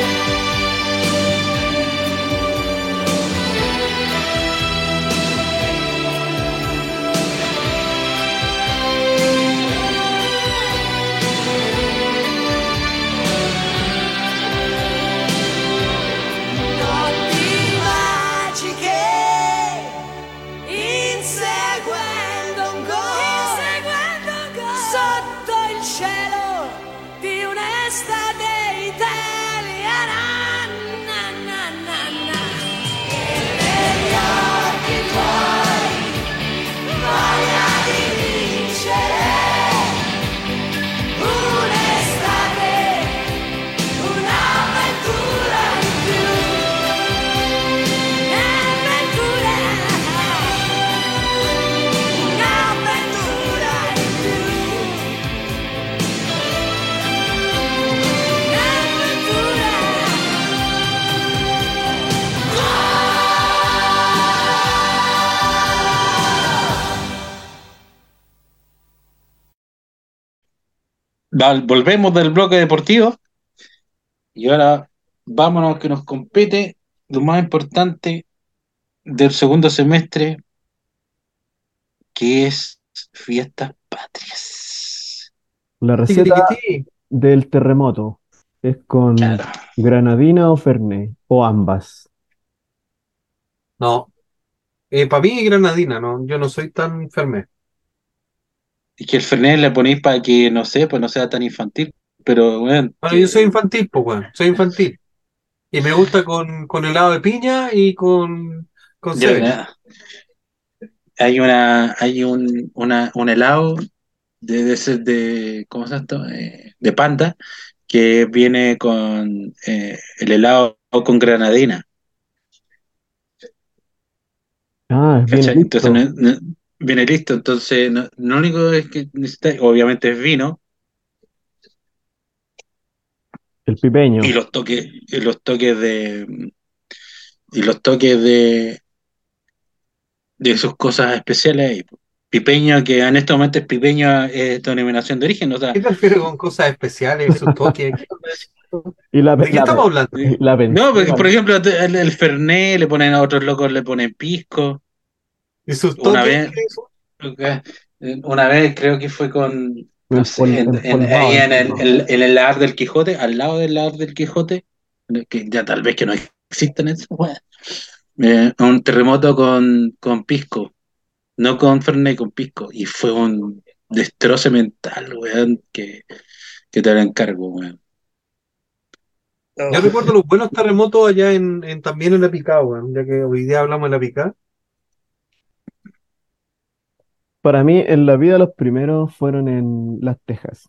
Notti magiche, inseguendo un gol, sotto il cielo di un'estate italiana, na, na, na, na. E negli occhi tuoi voglia di vincere, un'estate, un'avventura in più. Un'avventura, un'avventura in più. Val- Volvemos del bloque deportivo y ahora vámonos que nos compete lo más importante del segundo semestre, que es fiestas patrias. La Tiqui, receta tiqui, tiqui. del terremoto es con Claro. granadina o fernet, o ambas. No. Eh, para mí granadina, no. Yo no soy tan fermé. Y que el Fernet le ponéis para que, no sé, pues no sea tan infantil, pero bueno, Bueno, yo que soy infantil, pues, weón. Soy infantil. Y me gusta con, con helado de piña y con, con ya, Seven. ya. Hay una, hay un, una, un helado de, de, ese de, ¿cómo se llama esto? Eh, de Panda, que viene con eh, el helado con granadina, Ah, viene ¿cachai? Entonces listo. no- no- viene listo, entonces no, lo único es que necesitáis, obviamente es vino El y pipeño. los toques, y los toques de, y los toques de, de sus cosas especiales ahí, po. Pipeño, que en este momento es pipeño, es denominación de origen, o sea, ¿Qué te refieres con cosas especiales, sus toques? ¿Qué onda eso? Y la, ¿De pe- qué la, estamos pe- hablando? eh, la no, porque por pensión. ejemplo el, el Fernet le ponen a otros locos, le ponen pisco. ¿Y sus Una toques? vez, ¿Qué es eso? una vez creo que fue con, no sé, Empol- en, en- empolvado, ahí en el, empolvado. en, en el lagar del Quijote, al lado del lagar del Quijote, que ya tal vez que no existen esas weas. Eh, un terremoto con, con pisco, no con Fernet, con pisco, y fue un destroce mental, weón, que, que te lo encargo, weón. Yo recuerdo los buenos terremotos allá en, en- también en la Picá, weón, ya que hoy día hablamos de la Picá. Para mí, en la vida, los primeros fueron en Las Tejas.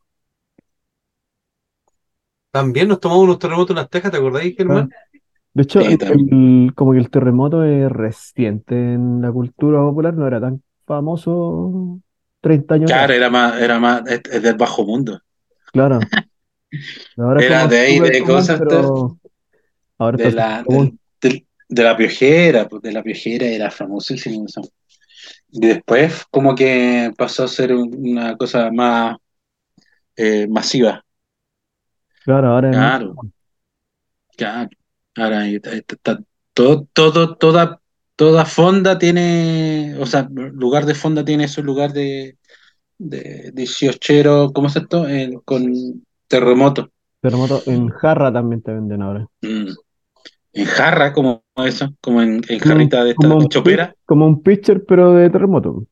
También nos tomamos unos terremotos en las Tejas, ¿te acordáis, Ah, Germán? de hecho, Sí, el- también. el- como que el terremoto es reciente en la cultura popular, no era tan famoso treinta años atrás. Claro, era más, era más, es, es del bajo mundo. Claro, ahora es Era como de ahí, súper de común, cosas, pero ahora está de súper la, del- común. del- de la piojera, pues de la piojera era famosísimo eso. Y después como que pasó a ser un- una cosa más eh, masiva. Claro, ahora es más Claro, común. claro. Ahora ahí está- está- está todo, todo, toda, toda fonda tiene, o sea, lugar de fonda tiene su lugar de, de dieciochero, ¿cómo es esto? En- con terremoto. Terremoto en jarra también te venden ahora. Mm. En jarra, como eso, como en, en Como un, jarrita de esta como un, pi- chopera. como un pitcher, pero de terremoto.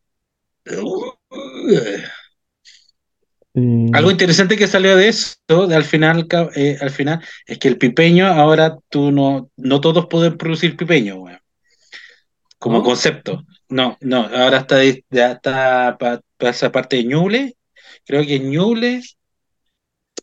Algo Y interesante que salió de eso, de al final, ca- eh, al final, es que el pipeño, ahora tú no, no todos pueden producir pipeño, weón, como ¿No? concepto. No, no, ahora está, dis- ya está para esa parte de Ñuble, creo que en Ñuble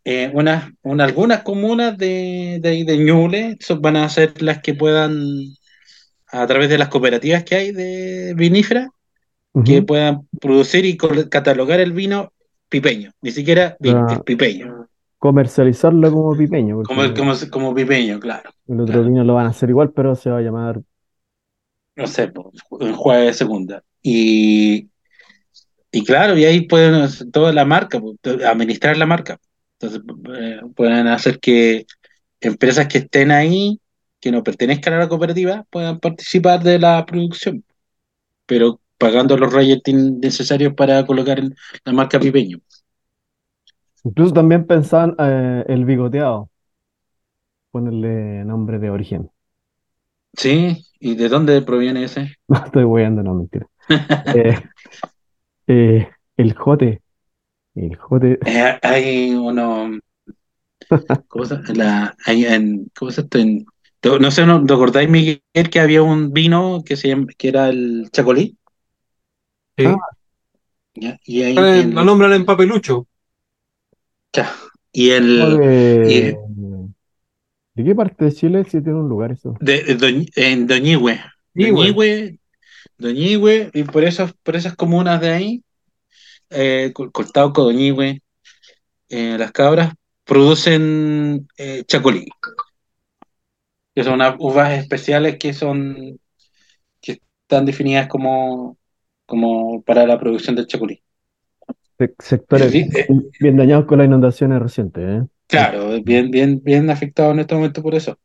eh, unas, una- algunas comunas de, de, de Ñuble son- van a ser las que puedan, a través de las cooperativas que hay de vinífera, que Ujú. puedan producir y col- catalogar el vino pipeño, ni siquiera vino, es Para pipeño, comercializarlo como pipeño, porque como, el, como, como pipeño, claro, el otro claro, vino lo van a hacer igual, pero se va a llamar. no sé, po, en jueves de segunda. Y, y claro, y ahí pueden hacer toda la marca, po, administrar la marca. Entonces, eh, pueden hacer que empresas que estén ahí, que no pertenezcan a la cooperativa, puedan participar de la producción, pero pagando los royalties necesarios para colocar el- la marca pipeño. Incluso también pensaban eh, el bigoteado, ponerle nombre de origen. ¿Sí? ¿Y de dónde proviene ese? No estoy weyando, no, mentira. Eh, eh, el jote, el jote. Eh, hay uno, ¿cómo se, la, hay en, ¿cómo se esto? En- to- no sé, ¿no, ¿te acordáis, Miguel, que había un vino que se llama- que era el Chacolí? Ah, Sí. ¿Ya? Y hay Eh, Lo en, nombran en papelucho. ya, y como el de. y ¿De qué parte de Chile sí tiene un lugar eso? de, de Doñ- en Doñihue, Y, güey. Doñihue, Doñihue, y por esas, por esas comunas de ahí, eh, Col- Coltauco, Doñihue, eh, las cabras producen eh, Chacolí, que son unas uvas especiales que son que están definidas como, como para la producción del chacolí. Se- Eso sectores sí, eh, bien, bien dañados con las inundaciones recientes, ¿eh? Hay que- claro, bien, bien, bien afectado en este momento por eso.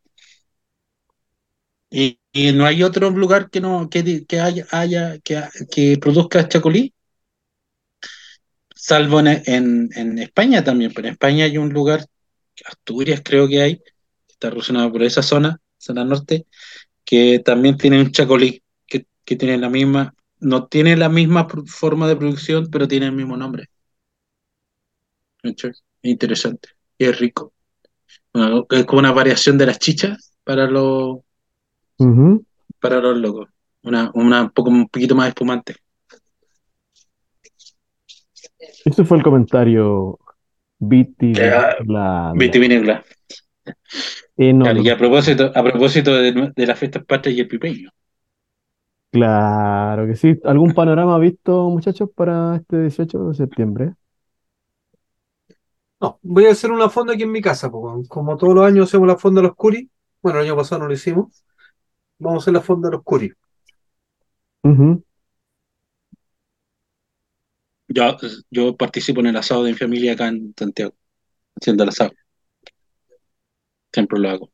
Y, y no hay otro lugar que no que, di- que haya, haya que, que produzca chacolí, salvo en, en, en España también. Pero en España hay un lugar, Asturias creo que hay, que está relacionado por esa zona, zona norte, que también tiene un chacolí, que, que tiene la misma, no tiene la misma pro- forma de producción, pero tiene el mismo nombre. ¿Cachai? Es interesante. Y es rico. Una- es como una variación de las chichas para los, Ujú. para los locos. Una, una un poco, un poquito más espumante. Ese fue el comentario Ya, vitivinícola. vitivinícola. Eh, no, Claro, y no. a propósito, a propósito de, nue- de las fiestas patrias y el pipeño. Claro que sí. ¿Algún panorama visto, muchachos, para este dieciocho de septiembre? No, voy a hacer una fonda aquí en mi casa, po, weón. Como todos los años hacemos la fonda a los curis. Bueno, el año pasado no lo hicimos. Vamos a hacer la fonda a los curis. Ujú. Yo, yo participo en el asado de mi familia acá en Santiago, haciendo el asado. Siempre lo hago.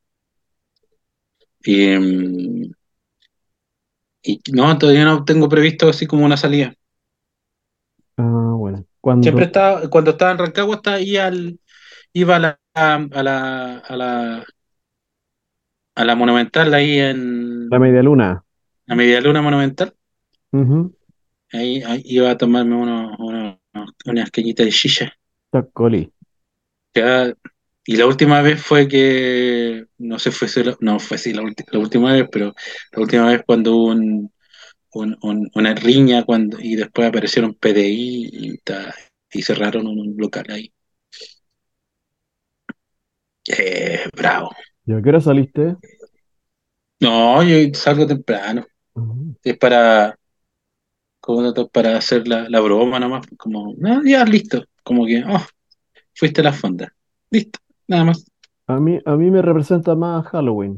Y, mm, y no, todavía no tengo previsto así como una salida. Ah, bueno. Siempre Cuando estaba, cuando estaba en Rancagua, estaba ahí al, iba a la, a la, a la, a la Monumental, ahí la en media luna. la Media Luna Monumental. Ujú. Ahí, ahí iba a tomarme unos, unos- unas cañitas de shisha. Tacolí. Ya, y la última vez fue que, no sé, fue si la- no fue si la, ulti- la última vez, pero la última vez cuando hubo un, un- un- una riña cuando, y después aparecieron P D I y, ta- y cerraron un local ahí. Eh, bravo. ¿Y a qué hora saliste? No, yo salgo temprano. Ujú. Es para, como dato, para hacer la, la broma nomás. Como, no, ya listo. Como que, oh, fuiste a la fonda. Listo, nada más. A mí, a mí me representa más Halloween.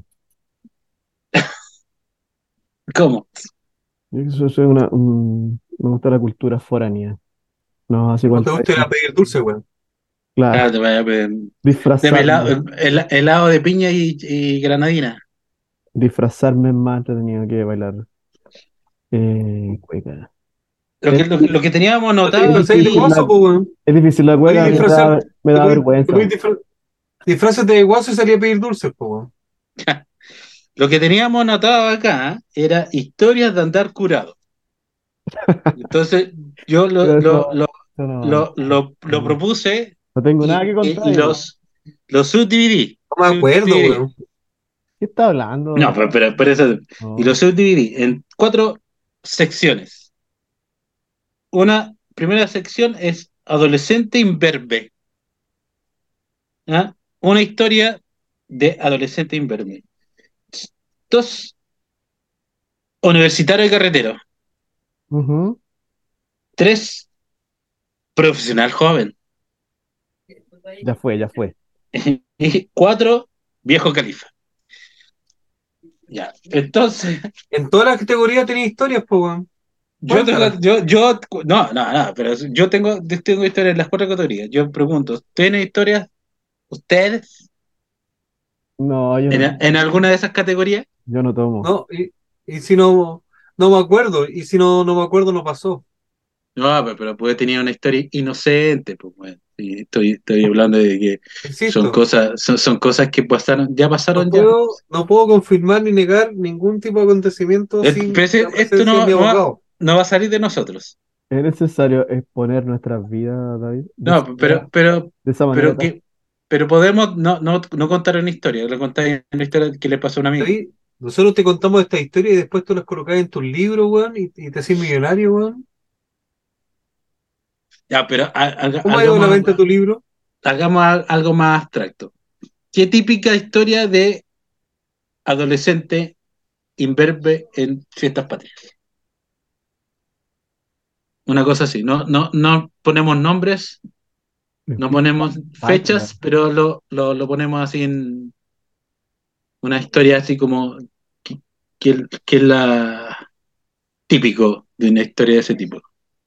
¿Cómo? Yo soy una, un- me gusta la cultura foránea. No, así No cuando te gusta ir a pedir dulce, weón. claro, Ah, te vaya a pedir. Deme disfrazarme, helado, hel- helado de piña y, y granadina. disfrazarme es más entretenido que bailar eh, cueca. Lo Es, que, lo, lo que teníamos No te es anotado disfrazáis de aquí, difícil guaso, la, po, weón. es difícil la cueca, Podéis a mí me disfrazar, da, me te da podéis, te vergüenza. podéis disfra- disfrázate de guaso y salí a pedir dulces, po, weón. lo que teníamos anotado acá era historias de andar curado. Entonces, yo lo, Pero lo, eso, lo, eso no, lo, lo, lo no, propuse no tengo nada y, que y, contar y yo. los, los subdividí. No me acuerdo, Subdividí. weón. ¿Qué está hablando? No, pero, pero, pero eso. Y No. los subdividí en cuatro secciones. Una primera sección es adolescente imberbe. ¿ah? Una historia de adolescente imberbe. Dos, universitario y carretero. Ujú. Tres, profesional joven. Ya fue, ya fue. Y cuatro, viejo califa. Ya, entonces, En todas las categorías tenía historias, pues, weón. yo tengo, Cuéntalas. yo, yo, no, no, no, pero yo tengo, yo tengo historias en las cuatro categorías. Yo pregunto, ¿tienen historias ustedes No, yo en, no, en alguna de esas categorías? yo no tomo. No, y, y si no, no me acuerdo, y si no, no me acuerdo, no pasó. No, pero, pero puede tener una historia inocente, pues, bueno, sí, estoy, estoy hablando de que son Insisto, cosas, son, son cosas que pasaron, ya no pasaron ya. puedo, no puedo confirmar ni negar ningún tipo de acontecimiento Eh, sin pero ese- la esto presencia de no, mi no va, abogado. no va a salir de nosotros. ¿Es necesario exponer nuestras vidas, David? De esa No, pero, manera, pero, de esa manera pero tan- que, pero podemos no, no, no contar una historia, le contáis una historia que le pasó a un amigo. David, nosotros te contamos esta historia y después tú las colocás en tus libros, weón, y, y te haces millonario, weón. Ya, pero ha- haga- ¿Cómo ha ido la hagamos, venta de tu libro? hagamos al- algo más abstracto. ¿Qué típica historia de adolescente imberbe en fiestas patrias? Una cosa así, no, no, no ponemos nombres, en no fiesta ponemos patria. fechas, pero lo, lo, lo ponemos así en una historia así como que, que, que es la típico de una historia de ese tipo.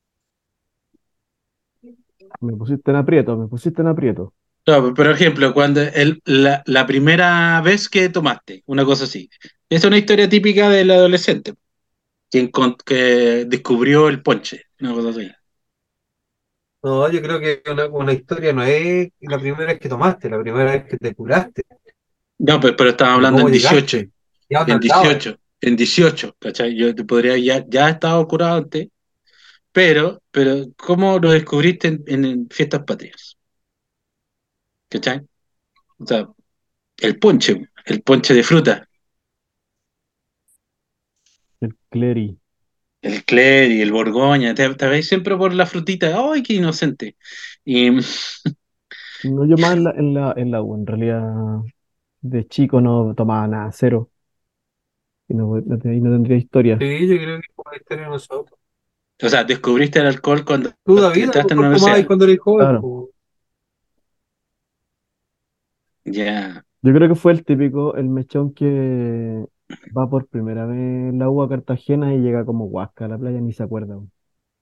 Me pusiste en aprieto, me pusiste en aprieto. Claro, por ejemplo, cuando el, la, la primera vez que tomaste, una cosa así. Es una historia típica del adolescente, que, encon- que descubrió el ponche, una cosa así. No, yo creo que una, una historia no es la primera vez que tomaste, la primera vez que te curaste, No, pero, pero estaba de hablando cómo en dieciocho, llegaste, y a dónde en andabas. dieciocho, en dieciocho, ¿cachai? Yo te podría, ya, ya estaba curado antes, pero, pero ¿cómo lo descubriste en, en- en fiestas patrias? ¿Cachai? O sea, el ponche, el ponche de fruta, El cleri. el Clery, el Borgoña, te, te veis siempre por la frutita, ¡ay, qué inocente! Y No, yo más en la, en la, en la U, en realidad, de chico no tomaba nada, cero. Y no, no, te- y no tendría historia. Sí, yo creo que es como la historia de nosotros. o sea, descubriste el alcohol cuando Tú, David, a lo entraste en la mejor tomabas universidad. cuando eres joven, Claro. pues. Ya. Yo creo que fue el típico, el mechón que va por primera vez en la U a Cartagena y llega como huasca a la playa, ni se acuerda. weón.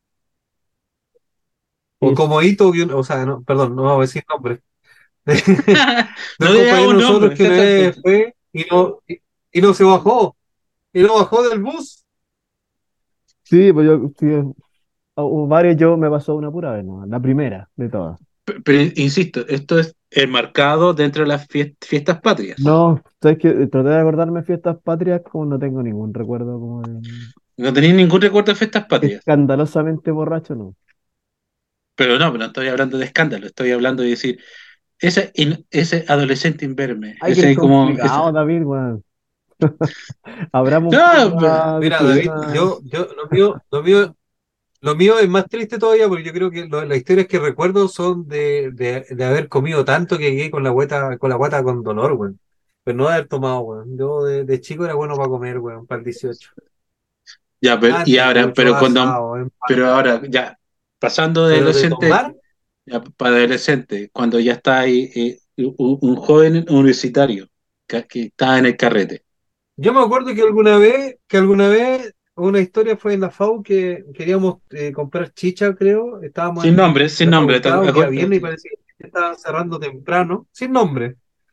O Es, como Hito, que un- o sea, no, perdón, no vamos a decir nombres. De No un compañero digamos de nosotros nombres, que ese una es el vez punto. fue y no, y, y no se bajó, y no bajó del bus. sí, pues yo, sí, hubo varios, yo me pasó una pura vez, ¿no? La primera de todas. Pero, pero insisto, esto es enmarcado dentro de las fies- fiestas patrias. No, sabes que traté de acordarme de fiestas patrias como no tengo ningún recuerdo como de No tenéis ningún recuerdo de fiestas patrias. escandalosamente borracho, no. Pero no, pero no estoy hablando de escándalo, estoy hablando de decir, ese, in- ese adolescente imberme, Ay, que eres ese como... ese- complicado, David, weón. Abramos un poco No, pero- la Mira, David, discusión. yo, yo, lo mío, lo mío, lo mío es más triste todavía porque yo creo que lo- las historias que recuerdo son de, de, de haber comido tanto que llegué con la guata, con la guata con dolor, weón. Pero no de haber tomado, weón. Yo de, de chico era bueno para comer, weón, para el dieciocho. ya, pero, y ahora, Anticucho, pero cuando, asado, pero empanada. ahora, ya, pasando de Pero de adolescente, tomar, ya, para adolescente, cuando ya está ahí, eh, un, un joven universitario que, que está en el carrete. yo me acuerdo que alguna vez, que alguna vez una historia fue en la F A U que queríamos eh, comprar chicha, creo. Estábamos Sin en nombre, sin la nombre. te facultad un día acuer- viernes y parecía que estaban cerrando temprano, sin nombre.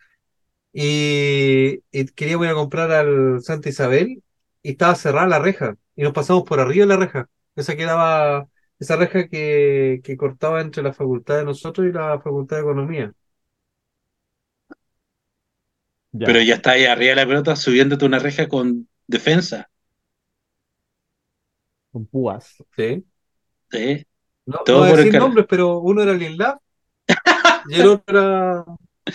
Y, y queríamos ir a comprar al Santa Isabel y estaba cerrada la reja. Y nos pasamos por arriba de la reja. Esa quedaba, esa reja que, que cortaba entre la facultad de nosotros y la facultad de economía. Pero Ya, ya está ahí arriba de la pelota subiéndote una reja con defensa. con púas. ¿Sí? ¿Sí? No, no Todo voy a por el decir car... nombres, pero uno era Lil Lab y el otro era.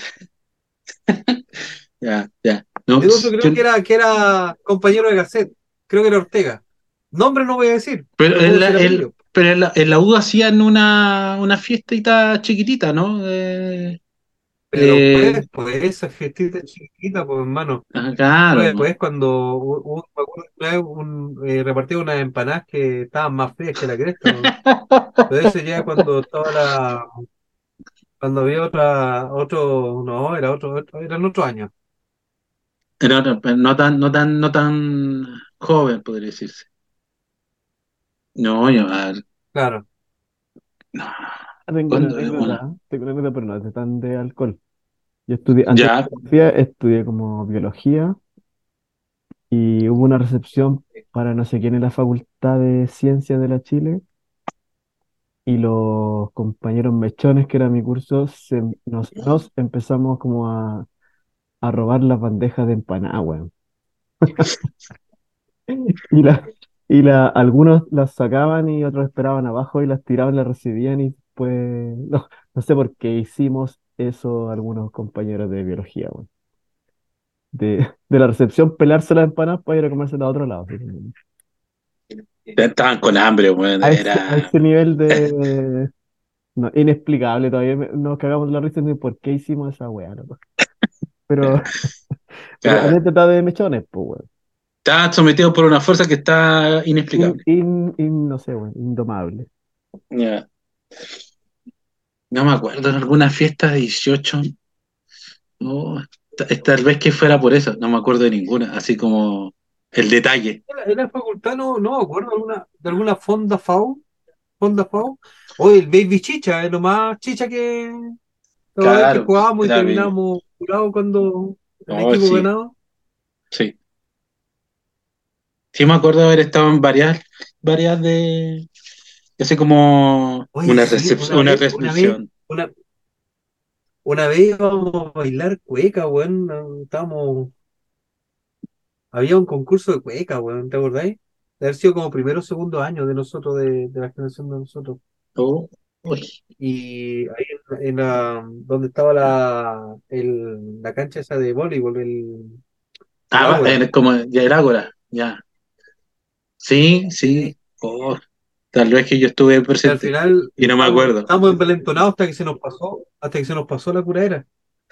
Ya, ya. No, El otro yo- creo que era, que era compañero de Gasset. Creo que era Ortega. Nombre no voy a decir, pero pero puedo en la, decir el, apellido. pero en la, en la U hacían una, una fiestita chiquitita, ¿no? Eh, Pero Eh, pues, pues esa fiestita chiquita, pues hermano. ah, claro, Fue po. después cuando hu- hubo- me acuerdo que una vez un, eh, repartí unas empanadas que estaban más frías que la cresta, weón. Pero ese ya cuando estaba la, cuando había otra, otro, no, era otro, otro- eran otros años. Pero no, pero no tan, no tan, no tan joven, podría decirse. No, yo, a ver, Ah, no. tengo una ¿Cuándo? Eh, Bueno, anécdota, tengo una anécdota, pero no es de tan de alcohol. Yo estudié, antes de ya, filosofía, estudié como biología y hubo una recepción para no sé quién en la Facultad de Ciencias de la Chile y los compañeros mechones, que era mi curso, se- nos, nos empezamos como a, a robar las bandejas de empanada, weón. Y, la, y la, algunos las sacaban y otros esperaban abajo y las tiraban, las recibían y pues no, no sé por qué hicimos eso algunos compañeros de biología, weón. De, de la recepción pelarse las empanadas para ir a comerse a otro lado. Así como- estaban con hambre, bueno, A ese, a era. ese nivel de no, inexplicable, todavía me- nos cagamos de la risa de por qué hicimos esa weá, loco. Pero, pero Claro, anécdota de mechones, pues, weón. estaban sometidos por una fuerza que está In, inexplicable. in, in- no sé, weón, indomable. Ya. No me acuerdo en alguna fiesta de dieciocho. No, ta- tal vez que fuera por eso, no me acuerdo de ninguna, así como el detalle. En la, en la facultad no, no me acuerdo alguna, de alguna fonda FAU, fonda FAU. Oye, el Baby Chicha es lo más chicha que cada vez que Claro, jugábamos y era bien. terminábamos curados cuando el Oh, equipo sí, ganaba. sí. Sí me acuerdo de haber estado en varias, varias de, así como Oye, una sí, recep- una una vez, una vez, recepción. una, una vez íbamos a bailar cueca, weón. Estábamos, había un concurso de cueca, weón, ¿te acordáis? De haber sido como primero o segundo año de nosotros, de, de la generación de nosotros. Oh, uy. Y ahí en, en la, donde estaba la, el, la cancha esa de voleibol, el, el Ah, va, Ágora. eh, como ya era Ágora, ya. Sí, sí. Sí. Oh, tal vez que yo estuve Y al presente final y no me estábamos, acuerdo. estábamos envalentonados hasta que se nos pasó, hasta que se nos pasó la curadera.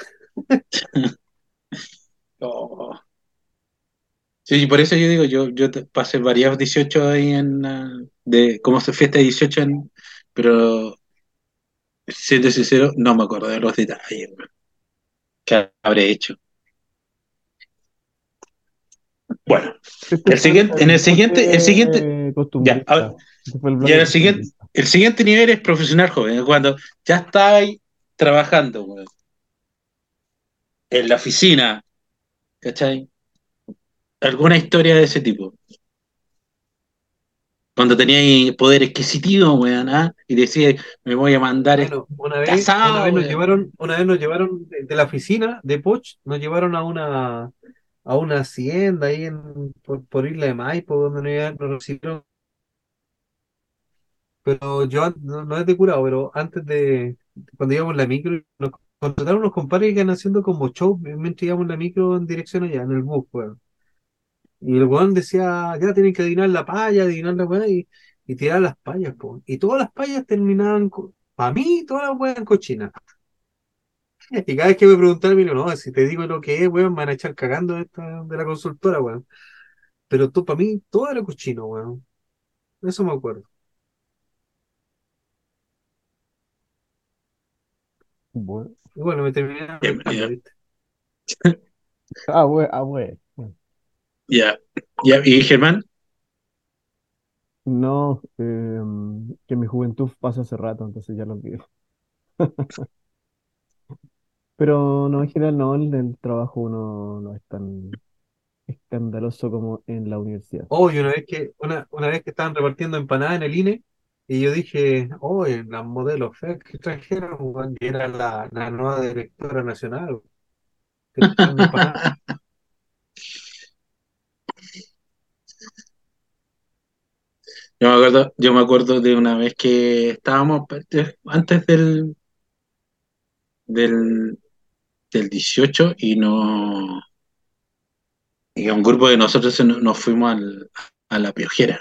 Oh. Sí, por eso yo digo, yo, yo te- pasé varias dieciocho ahí en, ah, de, como se fiesta de dieciocho en, pero siendo sincero, no me acuerdo de los detalles, weón, que habré hecho. Bueno, Este el fue el, siguiente, en el el siguiente, el siguiente, bloque ya, a- costumbrista. Este fue el ya en bloque el siguiente, costumbrista. el siguiente nivel es profesional joven, cuando ya está ahí trabajando, weón, en la oficina, ¿cachai? Alguna historia de ese tipo. Cuando tenía ahí poder adquisitivo, weón, ¿ah? Y decía, me voy a mandar Bueno, una vez, una casado, vez nos weón. llevaron, una vez nos llevaron de, de la oficina de Poch, nos llevaron a una, a una hacienda ahí en, por, por Isla de Maipo, donde nos, iban- nos recibieron. Pero yo an- no, no es de curado, pero antes de, cuando íbamos en la micro, nos contrataron unos compadres que iban haciendo como show mientras íbamos en la micro en dirección allá, en el bus, weón. Y el weón decía, ya tienen que adivinar la paya, adivinar la weá, y, y tirar las payas, po. Y todas las payas terminaban, para mí, todas las weas en cochinas. Y cada vez que me preguntaban, me digo, no, si te digo lo que es, weón, me van a echar cagando de, esta, de la consultora, weón. Pero tú, para mí, todo era cochino, weón. Eso me acuerdo. Bueno. Y bueno, me terminé afectando, Bienvenido. ¿viste? Ah, bueno, ah, bueno. Ya, ya, y Germán, No, em, que mi juventud pasa hace rato, entonces ya lo olvidé. Pero no, en general no, el, el trabajo uno no es tan escandaloso como en la universidad. Oh, y una vez que, una, una vez que estaban repartiendo empanadas en el I N E, y yo dije, oh, las modelos feas que trajeron, weón, y era la, la nueva directora nacional, que trajeron empanadas. yo me acuerdo, yo me acuerdo de una vez que estábamos antes antes del, del, del dieciocho y no, y un grupo de nosotros se nos, nos fuimos al- a la Piojera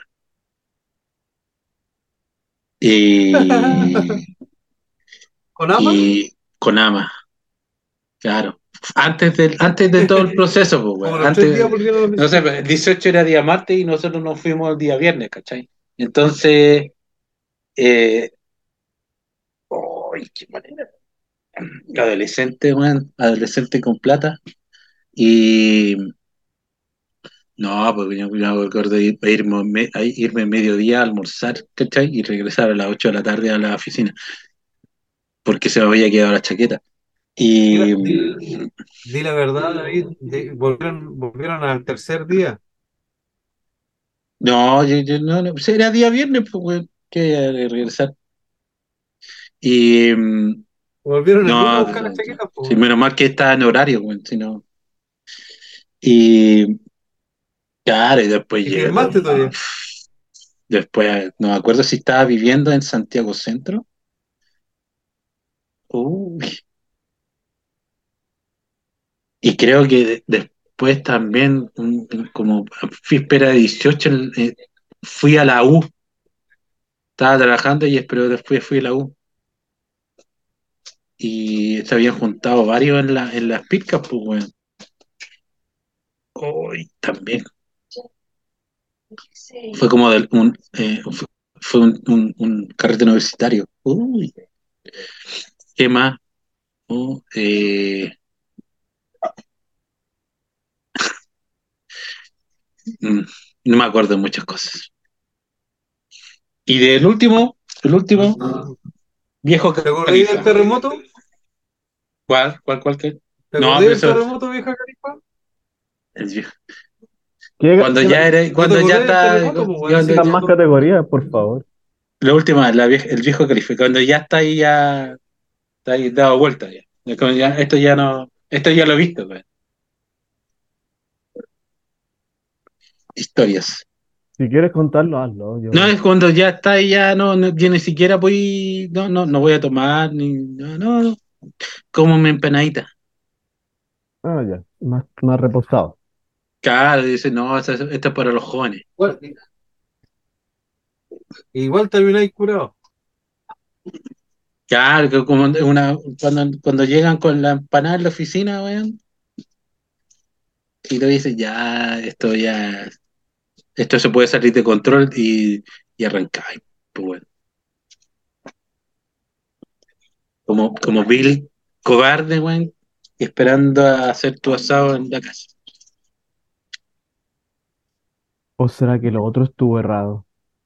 y, ¿Con ama? y con Ama. Claro. Antes del, antes de todo el proceso, pues, Como weón. los tres días Antes, volvieron los no sé, pues, el dieciocho era día martes y nosotros nos fuimos el día viernes, ¿cachai? Entonces, eh, ¡ay, qué manera! Adolescente, weón, adolescente con plata. Y no, pues yo, yo me acuerdo de ir- irme, me- a irme mediodía a almorzar, ¿cachai? Y regresar a las ocho de la tarde a la oficina, porque se me había quedado la chaqueta. Di la, Y di- di la verdad, David. de- volvieron, volvieron al tercer día. no, yo, yo- no, no, pues era día viernes, pues, weón, que eh, regresar. Y mm, Volvieron el mismo a no, buscar las chaquetas, sí, pues. menos mal que estaba en horario, weón, si no. Y claro, y después Y llego. firmaste todavía. Después, no me acuerdo si estaba viviendo en Santiago Centro. Uy, y creo que de- después también, un- un- como víspera de dieciocho, el- eh, fui a la U. Estaba trabajando y pero después fui a la U. Y se habían juntado varios en, la, en las picas, pues, weón. Uy, también. Fue como del, un, eh, fue, fue un, un, un carrete universitario. Uy, ¿qué más? Oh, eh, mm, no me acuerdo de muchas cosas. Y del último, el último, viejo ¿Te acordáis del Califa. terremoto? ¿Cuál? ¿Cuál? ¿Cuál? ¿Qué? ¿Te No, acordáis pero del eso terremoto, vieja Califa? es viejo. ¿Qué, Cuando qué ya era, ¿No te cuando ya acordáis del está, terremoto, pues, weón? cuando Sí, dan ya- más tú- categorías, por favor? la última, la vieja, el viejo Califa, cuando ya está ahí, ya está ahí dado vuelta ya. Es como ya- esto ya no, esto ya lo he visto, pues. Historias. Si quieres contarlo, hazlo. No Yo... es cuando ya está ahí, ya no, no, yo ni siquiera voy, no, no, no voy a tomar, ni, no, no, no, como mi empanadita. Ah, ya, más, más reposado. Claro, dice, no, esto, esto es para los jóvenes. igual, igual termináis curado. Claro, que como una, cuando, cuando llegan con la empanada en la oficina, weón, y te dicen, ya, esto ya, esto se puede salir de control y, y arrancar, pues bueno. Como, como Bill cobarde, weón, esperando a hacer tu asado en la casa. ¿O será que lo otro estuvo errado?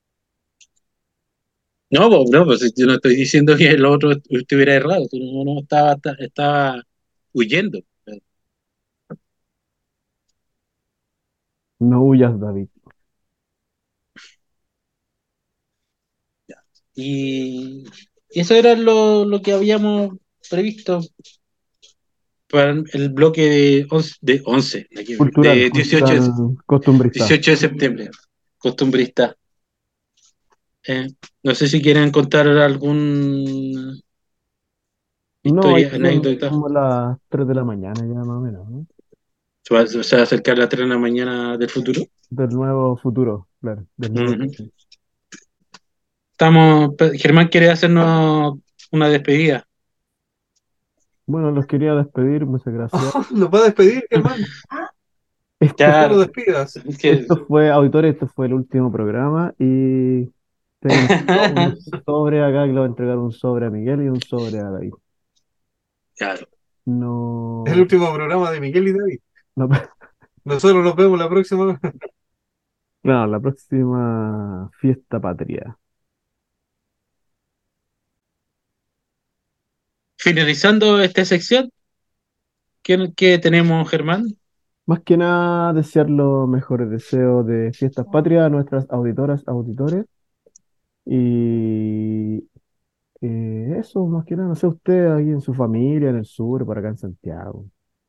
No, pues, no, pues yo no estoy diciendo que el otro estuviera errado, tú no, no estaba, estaba huyendo. No huyas, David. Y eso era lo, lo que habíamos previsto para el bloque de once, de once, aquí, Cultural, de dieciocho, de- cultural costumbrista. dieciocho de septiembre, costumbrista. Eh, no sé si quieren contar algún No, hay historia, que ser anécdota. como las tres de la mañana ya más o menos, ¿no? Se va, se va a acercar la tres de la mañana del futuro. Del nuevo futuro, claro, del nuevo Ujú. futuro. Estamos, Germán quiere hacernos una despedida. Bueno, los quería despedir, muchas gracias. Nos va a despedir, hermano. Esto, No Ya, lo despidas. que- esto fue, auditores, esto fue el último programa y tengo un, so- un sobre acá que le voy a entregar un sobre a Miguel y un sobre a David. claro. Es el No, último programa de Miguel y David. no, Nosotros nos vemos la próxima. claro, la próxima fiesta patria. Finalizando esta sección, ¿qué, qué tenemos, Germán? Más que nada, desear los mejores deseos de fiestas patrias a nuestras auditoras, auditores. Y eh, eso, más que nada, no sé usted ahí en su familia, en el sur, por acá en Santiago.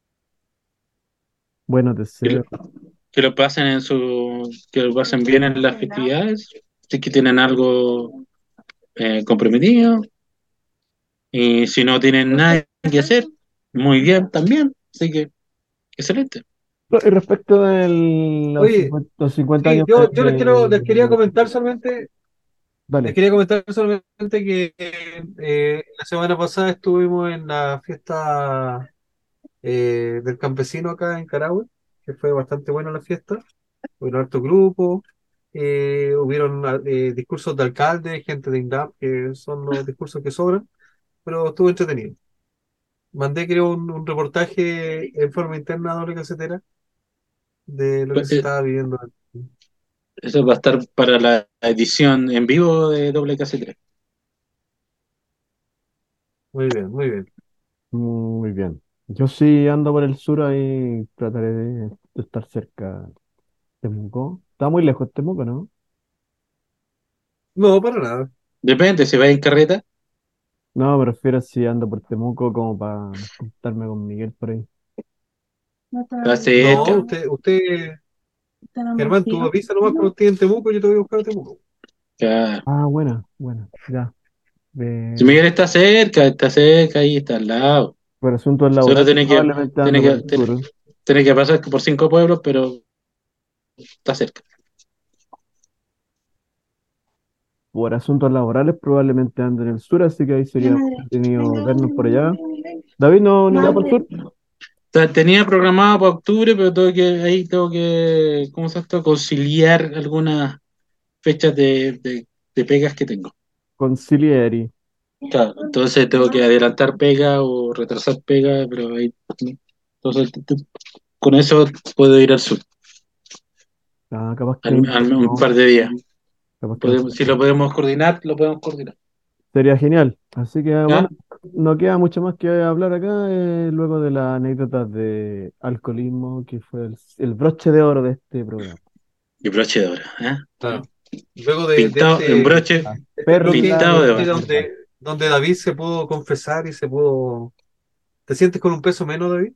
Buenos Que lo, deseos. que lo pasen en su, que lo pasen bien en las festividades, si es que tienen algo eh, comprometido, y si no tienen nada que hacer, muy bien también, así que excelente. No, y respecto de los Oye, cincuenta, los cincuenta sí, años yo, yo les quiero, les quería de... comentar solamente, les Dale. quería comentar solamente que eh, la semana pasada estuvimos en la fiesta eh, del campesino acá en Carahue, que fue bastante buena la fiesta. Hubieron harto grupo, eh, hubieron eh, discursos de alcalde, gente de INDAP, que son los discursos que sobran, pero estuvo entretenido. Mandé, creo, un, un reportaje en forma interna a Doble Casetera de lo que Pues, se eh, estaba viviendo. Eso va a estar para la edición en vivo de Doble K C tres. Muy bien, muy bien. Muy bien. Yo sí ando por el sur ahí, trataré de, de estar cerca de Temuco. Está muy lejos Temuco, ¿no? No, para nada. Depende, si va en carreta, No, me refiero a si ando por Temuco como para juntarme con Miguel por ahí. No te está No, cerca. usted, usted, te lo Germán, tú menciono. avisa nomás cuando estés en Temuco, yo te voy a buscar a Temuco. Claro. Ah, buena, buena, ya. Si De- Miguel está cerca, está cerca, ahí está al lado. por asuntos Solo laborales tiene que, probablemente tiene ando por que, el tiene, sur. tiene que pasar por cinco pueblos, pero está cerca. Por asuntos laborales probablemente ando en el sur, así que ahí sería entretenido vernos por allá. David, ¿no, no irá por el sur? O sea, tenía programado para octubre, pero tengo que, ahí tengo que, ¿cómo se llama? Conciliar algunas fechas de, de, de pegas que tengo. Concilieri. Claro, entonces tengo que adelantar pega o retrasar pega, pero ahí, entonces t- t- con eso puedo ir al sur, Ah, capaz que al- ahí al- un no, par de días. capaz que nos Podemos, si lo podemos coordinar, lo podemos coordinar. sería genial. Así que bueno, ¿Ya? no queda mucho más que hablar acá, eh, luego de las anécdotas de alcoholismo, que fue el, el broche de oro de este programa. Y broche de oro, ¿eh? Claro. Luego de, de Pintado en este, broche, La este bloque, perla este pintado de de bloque oro. Costa. donde, donde David se pudo confesar y se pudo. ¿Te sientes con un peso menos, David?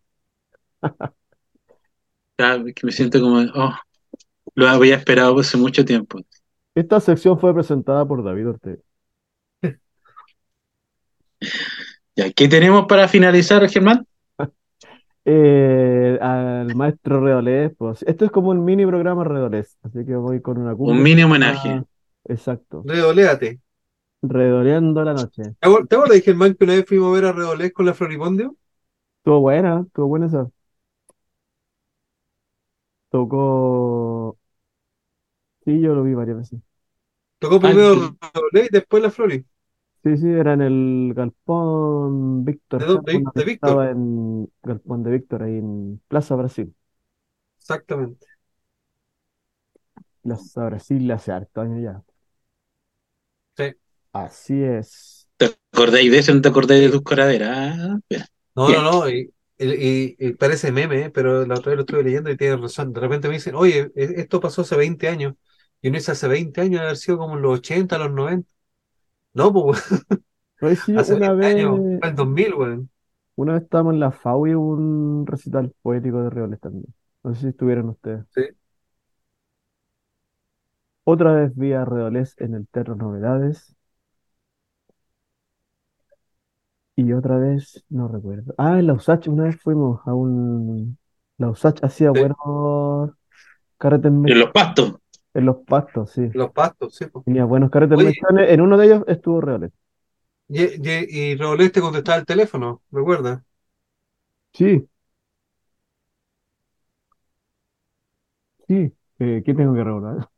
Ya, que me siento como, oh, lo había esperado hace mucho tiempo. Esta sección fue presentada por David Ortega. Ya, ¿qué tenemos para finalizar, Germán? Eh, al maestro Redolés, pues esto es como un mini programa Redolés, así que voy con una Un cumbia. mini Ah, homenaje. exacto, Redoléate. redoleando la noche. ¿Te acuer- te acuerdas, Germán, que una vez fuimos a ver a Redolés con la Floripondio? Estuvo buena, estuvo buena esa. Tocó, sí, yo lo vi varias veces. Tocó Ah, primero Redolés y después la Flori. Sí, sí, era en el Galpón Víctor ¿De, Jara, dónde? uno que De Víctor. estaba en Galpón de Víctor, ahí en Plaza Brasil. Exactamente. Plaza Brasil hace harto años ya. Sí. Así es. ¿te acordáis de eso? ¿No te acordáis de Sí. tus coraderas? Ah, bien. No, no, Bien. no. Y, y- y parece meme, ¿eh? Pero la otra vez lo estuve leyendo y tiene razón. De repente me dicen, oye, e- esto pasó hace veinte años. Y uno dice, hace veinte años, debe haber sido como en los ochenta, los noventa. No, pues, Pero sí, hace una veinte años, vez, fue el dos mil, weón. una vez estábamos en la F A U y hubo un recital poético de Reoles también. No sé si estuvieron ustedes. Sí. Otra vez vi a Redolés en el Teatro Novedades y otra vez, no recuerdo. Ah, en la U S A Ch una vez fuimos a un... La U S A Ch hacía Sí. buenos carretes En los mezclados pastos. en los pastos, sí. Los pastos, sí, pues. Tenía buenos carretes Oye, mezclados. En uno de ellos estuvo Reoles. y, y, y Redolés te contestaba el teléfono, ¿recuerda? Sí, sí. Eh, ¿qué tengo que recordar?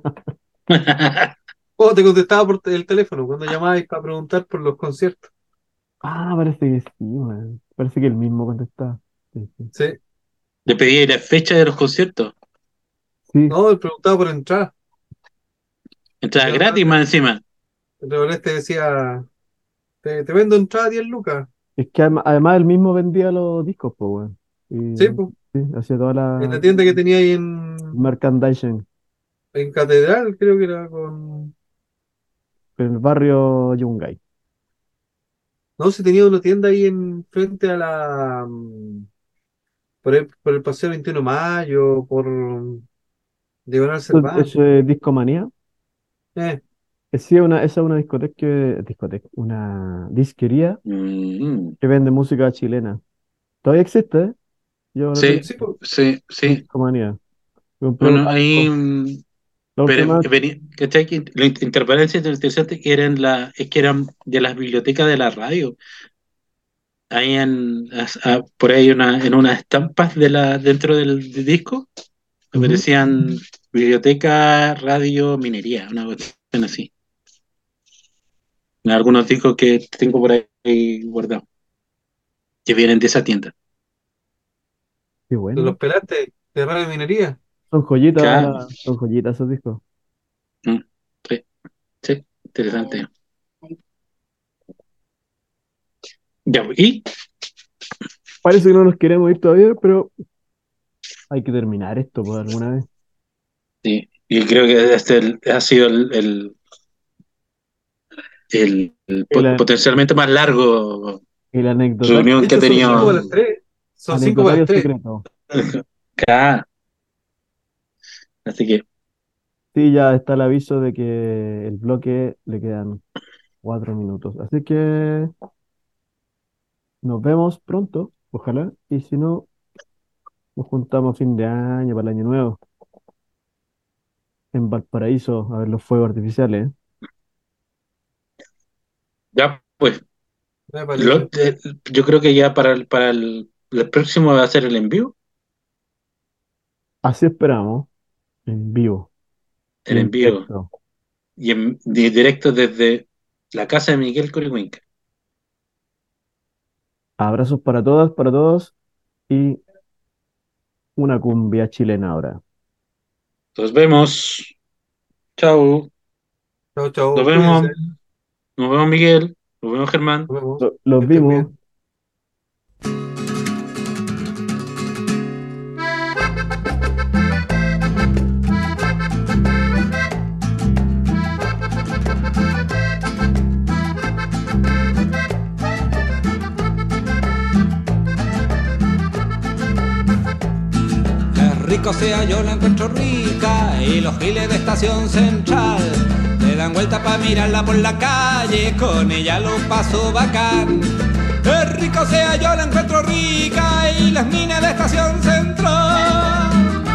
O te contestaba por el teléfono cuando llamabas para preguntar por los conciertos. Ah, parece que sí, man. Parece que el mismo contestaba. Sí, sí. Sí. Le pedí la fecha de los conciertos. Sí, No, él preguntaba por entrar. Y Entrada otra gratis más vez encima. Redolés te decía, te, te vendo entrada a diez lucas. es que adem- además él mismo vendía los discos, pues, weón. Sí, Y pues. sí, hacía toda En la la tienda que tenía ahí en, merchandising en Catedral, creo que era con. en el barrio Yungay. No, si tenía una tienda ahí en frente a la. mm, Por el, por el Paseo veintiuno de Mayo, por Diagonal Cervantes. Ese Discomanía, Eh, es sí, una, esa es una discoteca, que- discoteca, una disquería Mm, que vende música chilena. Todavía existe, ¿eh? Yo el otro día sí, sí, pues. sí, sí. Discomanía. Compré un Bueno, ahí, disco. mm, La pero última, venía, ¿cachai? Que la in- interferencia interesante que eran la, es que eran de las bibliotecas de la radio. ahí en, a- a- por ahí una, en unas estampas de la, dentro del, del disco, Ujú. aparecían biblioteca, radio, minería, una cuestión así. Algunos discos que tengo por ahí guardados, que vienen de esa tienda. Qué ¿Te bueno. los pelaste de Radio Minería? Son joyitas, Acá, la- son joyitas esos discos. mm, sí, sí, interesante. Ya, y Parece que no nos queremos ir todavía, pero hay que terminar esto por alguna vez. sí, y creo que este el- ha sido el, el, el- el El, po- a- potencialmente más largo el anecdotario, reunión De que ha hecho, son cinco tenido para las tres. Son cinco para las anecdotario tres. secreto. acá. Así que, Sí, ya está el aviso de que el bloque le quedan cuatro minutos. Así que nos vemos pronto, ojalá. Y si no, nos juntamos a fin de año, para el año nuevo, en Valparaíso, a ver los fuegos artificiales. ¿Eh? ya, pues, Me parece. lo- eh, yo creo que ya para el, para el, el próximo va a ser el envío, Así esperamos, en vivo y el en envío, directo. y en di- directo desde la casa de Miguel Corihuinca. Abrazos para todas, para todos y una cumbia chilena ahora. Nos vemos. Chao. Chao, Nos chao. vemos. Cuídense. Nos vemos, Miguel. Nos vemos, Germán. Nos vemos. Lo- Que Los estén vimos. bien. Qué rico sea, yo la encuentro rica y los giles de estación central le dan vuelta pa' mirarla por la calle, con ella lo paso bacán. Qué rico sea, yo la encuentro rica y las minas de estación central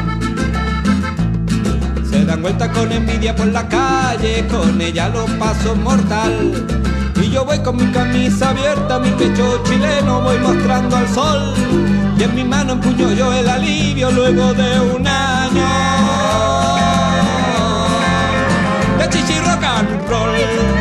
se dan vuelta con envidia por la calle, con ella lo paso mortal. Y yo voy con mi camisa abierta, mi pecho chileno voy mostrando al sol. Y en mi mano empuño yo el alivio luego de un año de chichi rock and roll.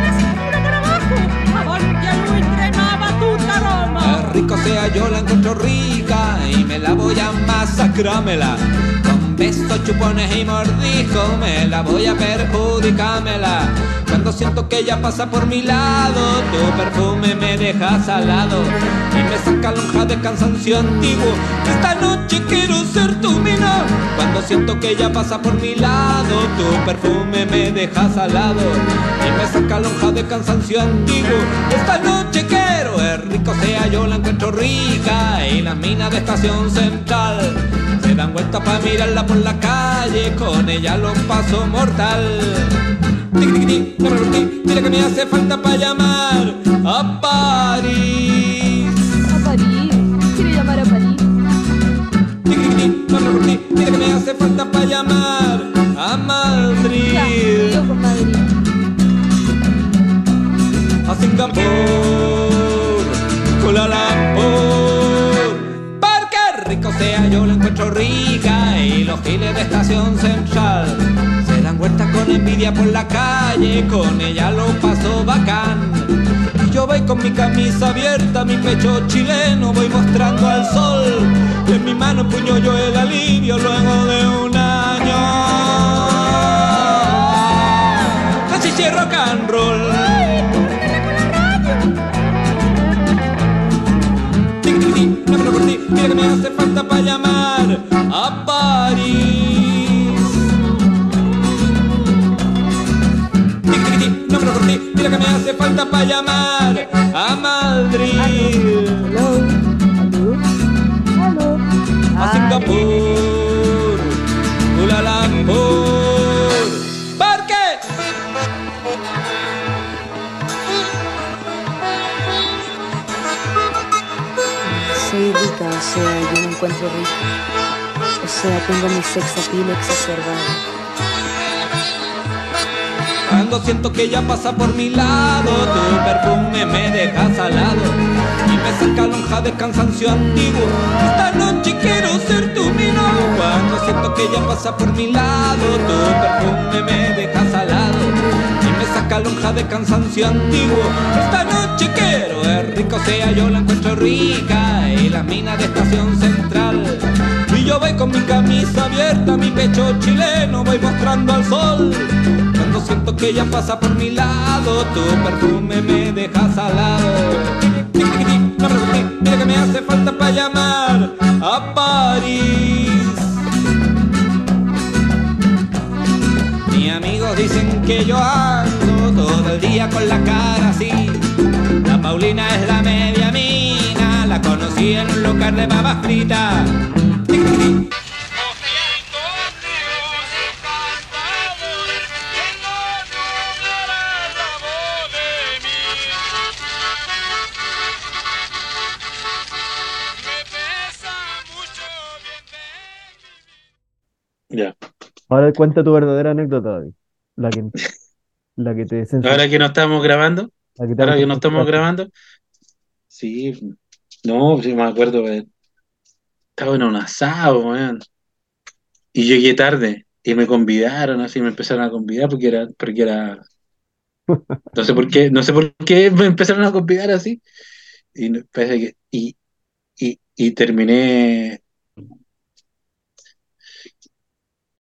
Qué rico sea, yo la encuentro rica y me la voy a masacrámela. Con besos, chupones y mordiscos me la voy a perjudicármela. Cuando siento que ella pasa por mi lado, tu perfume me deja salado y me saca lonja de cansancio antiguo. Esta noche quiero ser tu mina. Cuando siento que ella pasa por mi lado, tu perfume me deja salado y me saca lonja de cansancio antiguo. Esta noche quiero, es rico sea, yo la encuentro rica y las minas de estación central se dan vuelta pa' mirarla por la calle, con ella los paso mortal. Tiqui, tiqui, tiqui, no me rompí, mira que me hace falta pa' llamar a París. A París. ¿Quiere llamar a París? Tiqui, tiqui, tiqui, no me rompí, mira que me hace falta pa' llamar a Ya, Madrid, yo con Madrid. a Singapur, Kuala Lumpur. Porque rico sea, yo la encuentro rica y los giles de estación central se dan vueltas con envidia por la calle, con ella lo paso bacán. Y yo voy con mi camisa abierta, mi pecho chileno voy mostrando al sol. Y en mi mano empuño yo el alivio luego de un año de chichi rock and roll. Tiqui, tiqui, tiqui, no me lo corté, mira que me hace falta pa' llamar a París. Tiqui, tiqui, tiqui, no me lo corté, mira que me hace falta pa' llamar a Madrid, Hello. Hello. Hello. a Singapur, Kuala Lumpur. ¿Por qué? Soy rica, o sea, yo me encuentro rica. O sea, tengo mi sex appeal exacerbado. Cuando siento que ella pasa por mi lado, tu perfume me deja salado y me saca saca lonja de cansancio antiguo. Esta noche quiero ser tu mina. Cuando siento que ella pasa por mi lado, tu perfume me deja salado y me saca lonja de cansancio antiguo. Esta noche quiero, es rico sea, yo la encuentro rica y la mina de Estación Central. Y yo voy con mi camisa abierta, mi pecho chileno voy mostrando al sol. Cuando siento que ella pasa por mi lado, tu perfume me deja salado. Mira que me hace falta para llamar a París. Mis amigos dicen que yo ando todo el día con la cara así. La Paulina es la media mina, la conocí en un local de papas fritas. Ya. Ahora cuenta tu verdadera anécdota, David. La que, la que te Ahora que no estamos grabando, la que te ahora que no estamos autocensuraste. grabando, sí, no, sí me acuerdo que estaba en un asado, weón, y llegué tarde, y me convidaron, así me empezaron a convidar porque era, porque era, no sé por qué, no sé por qué me empezaron a convidar así, y, no- parece que- y, y, y terminé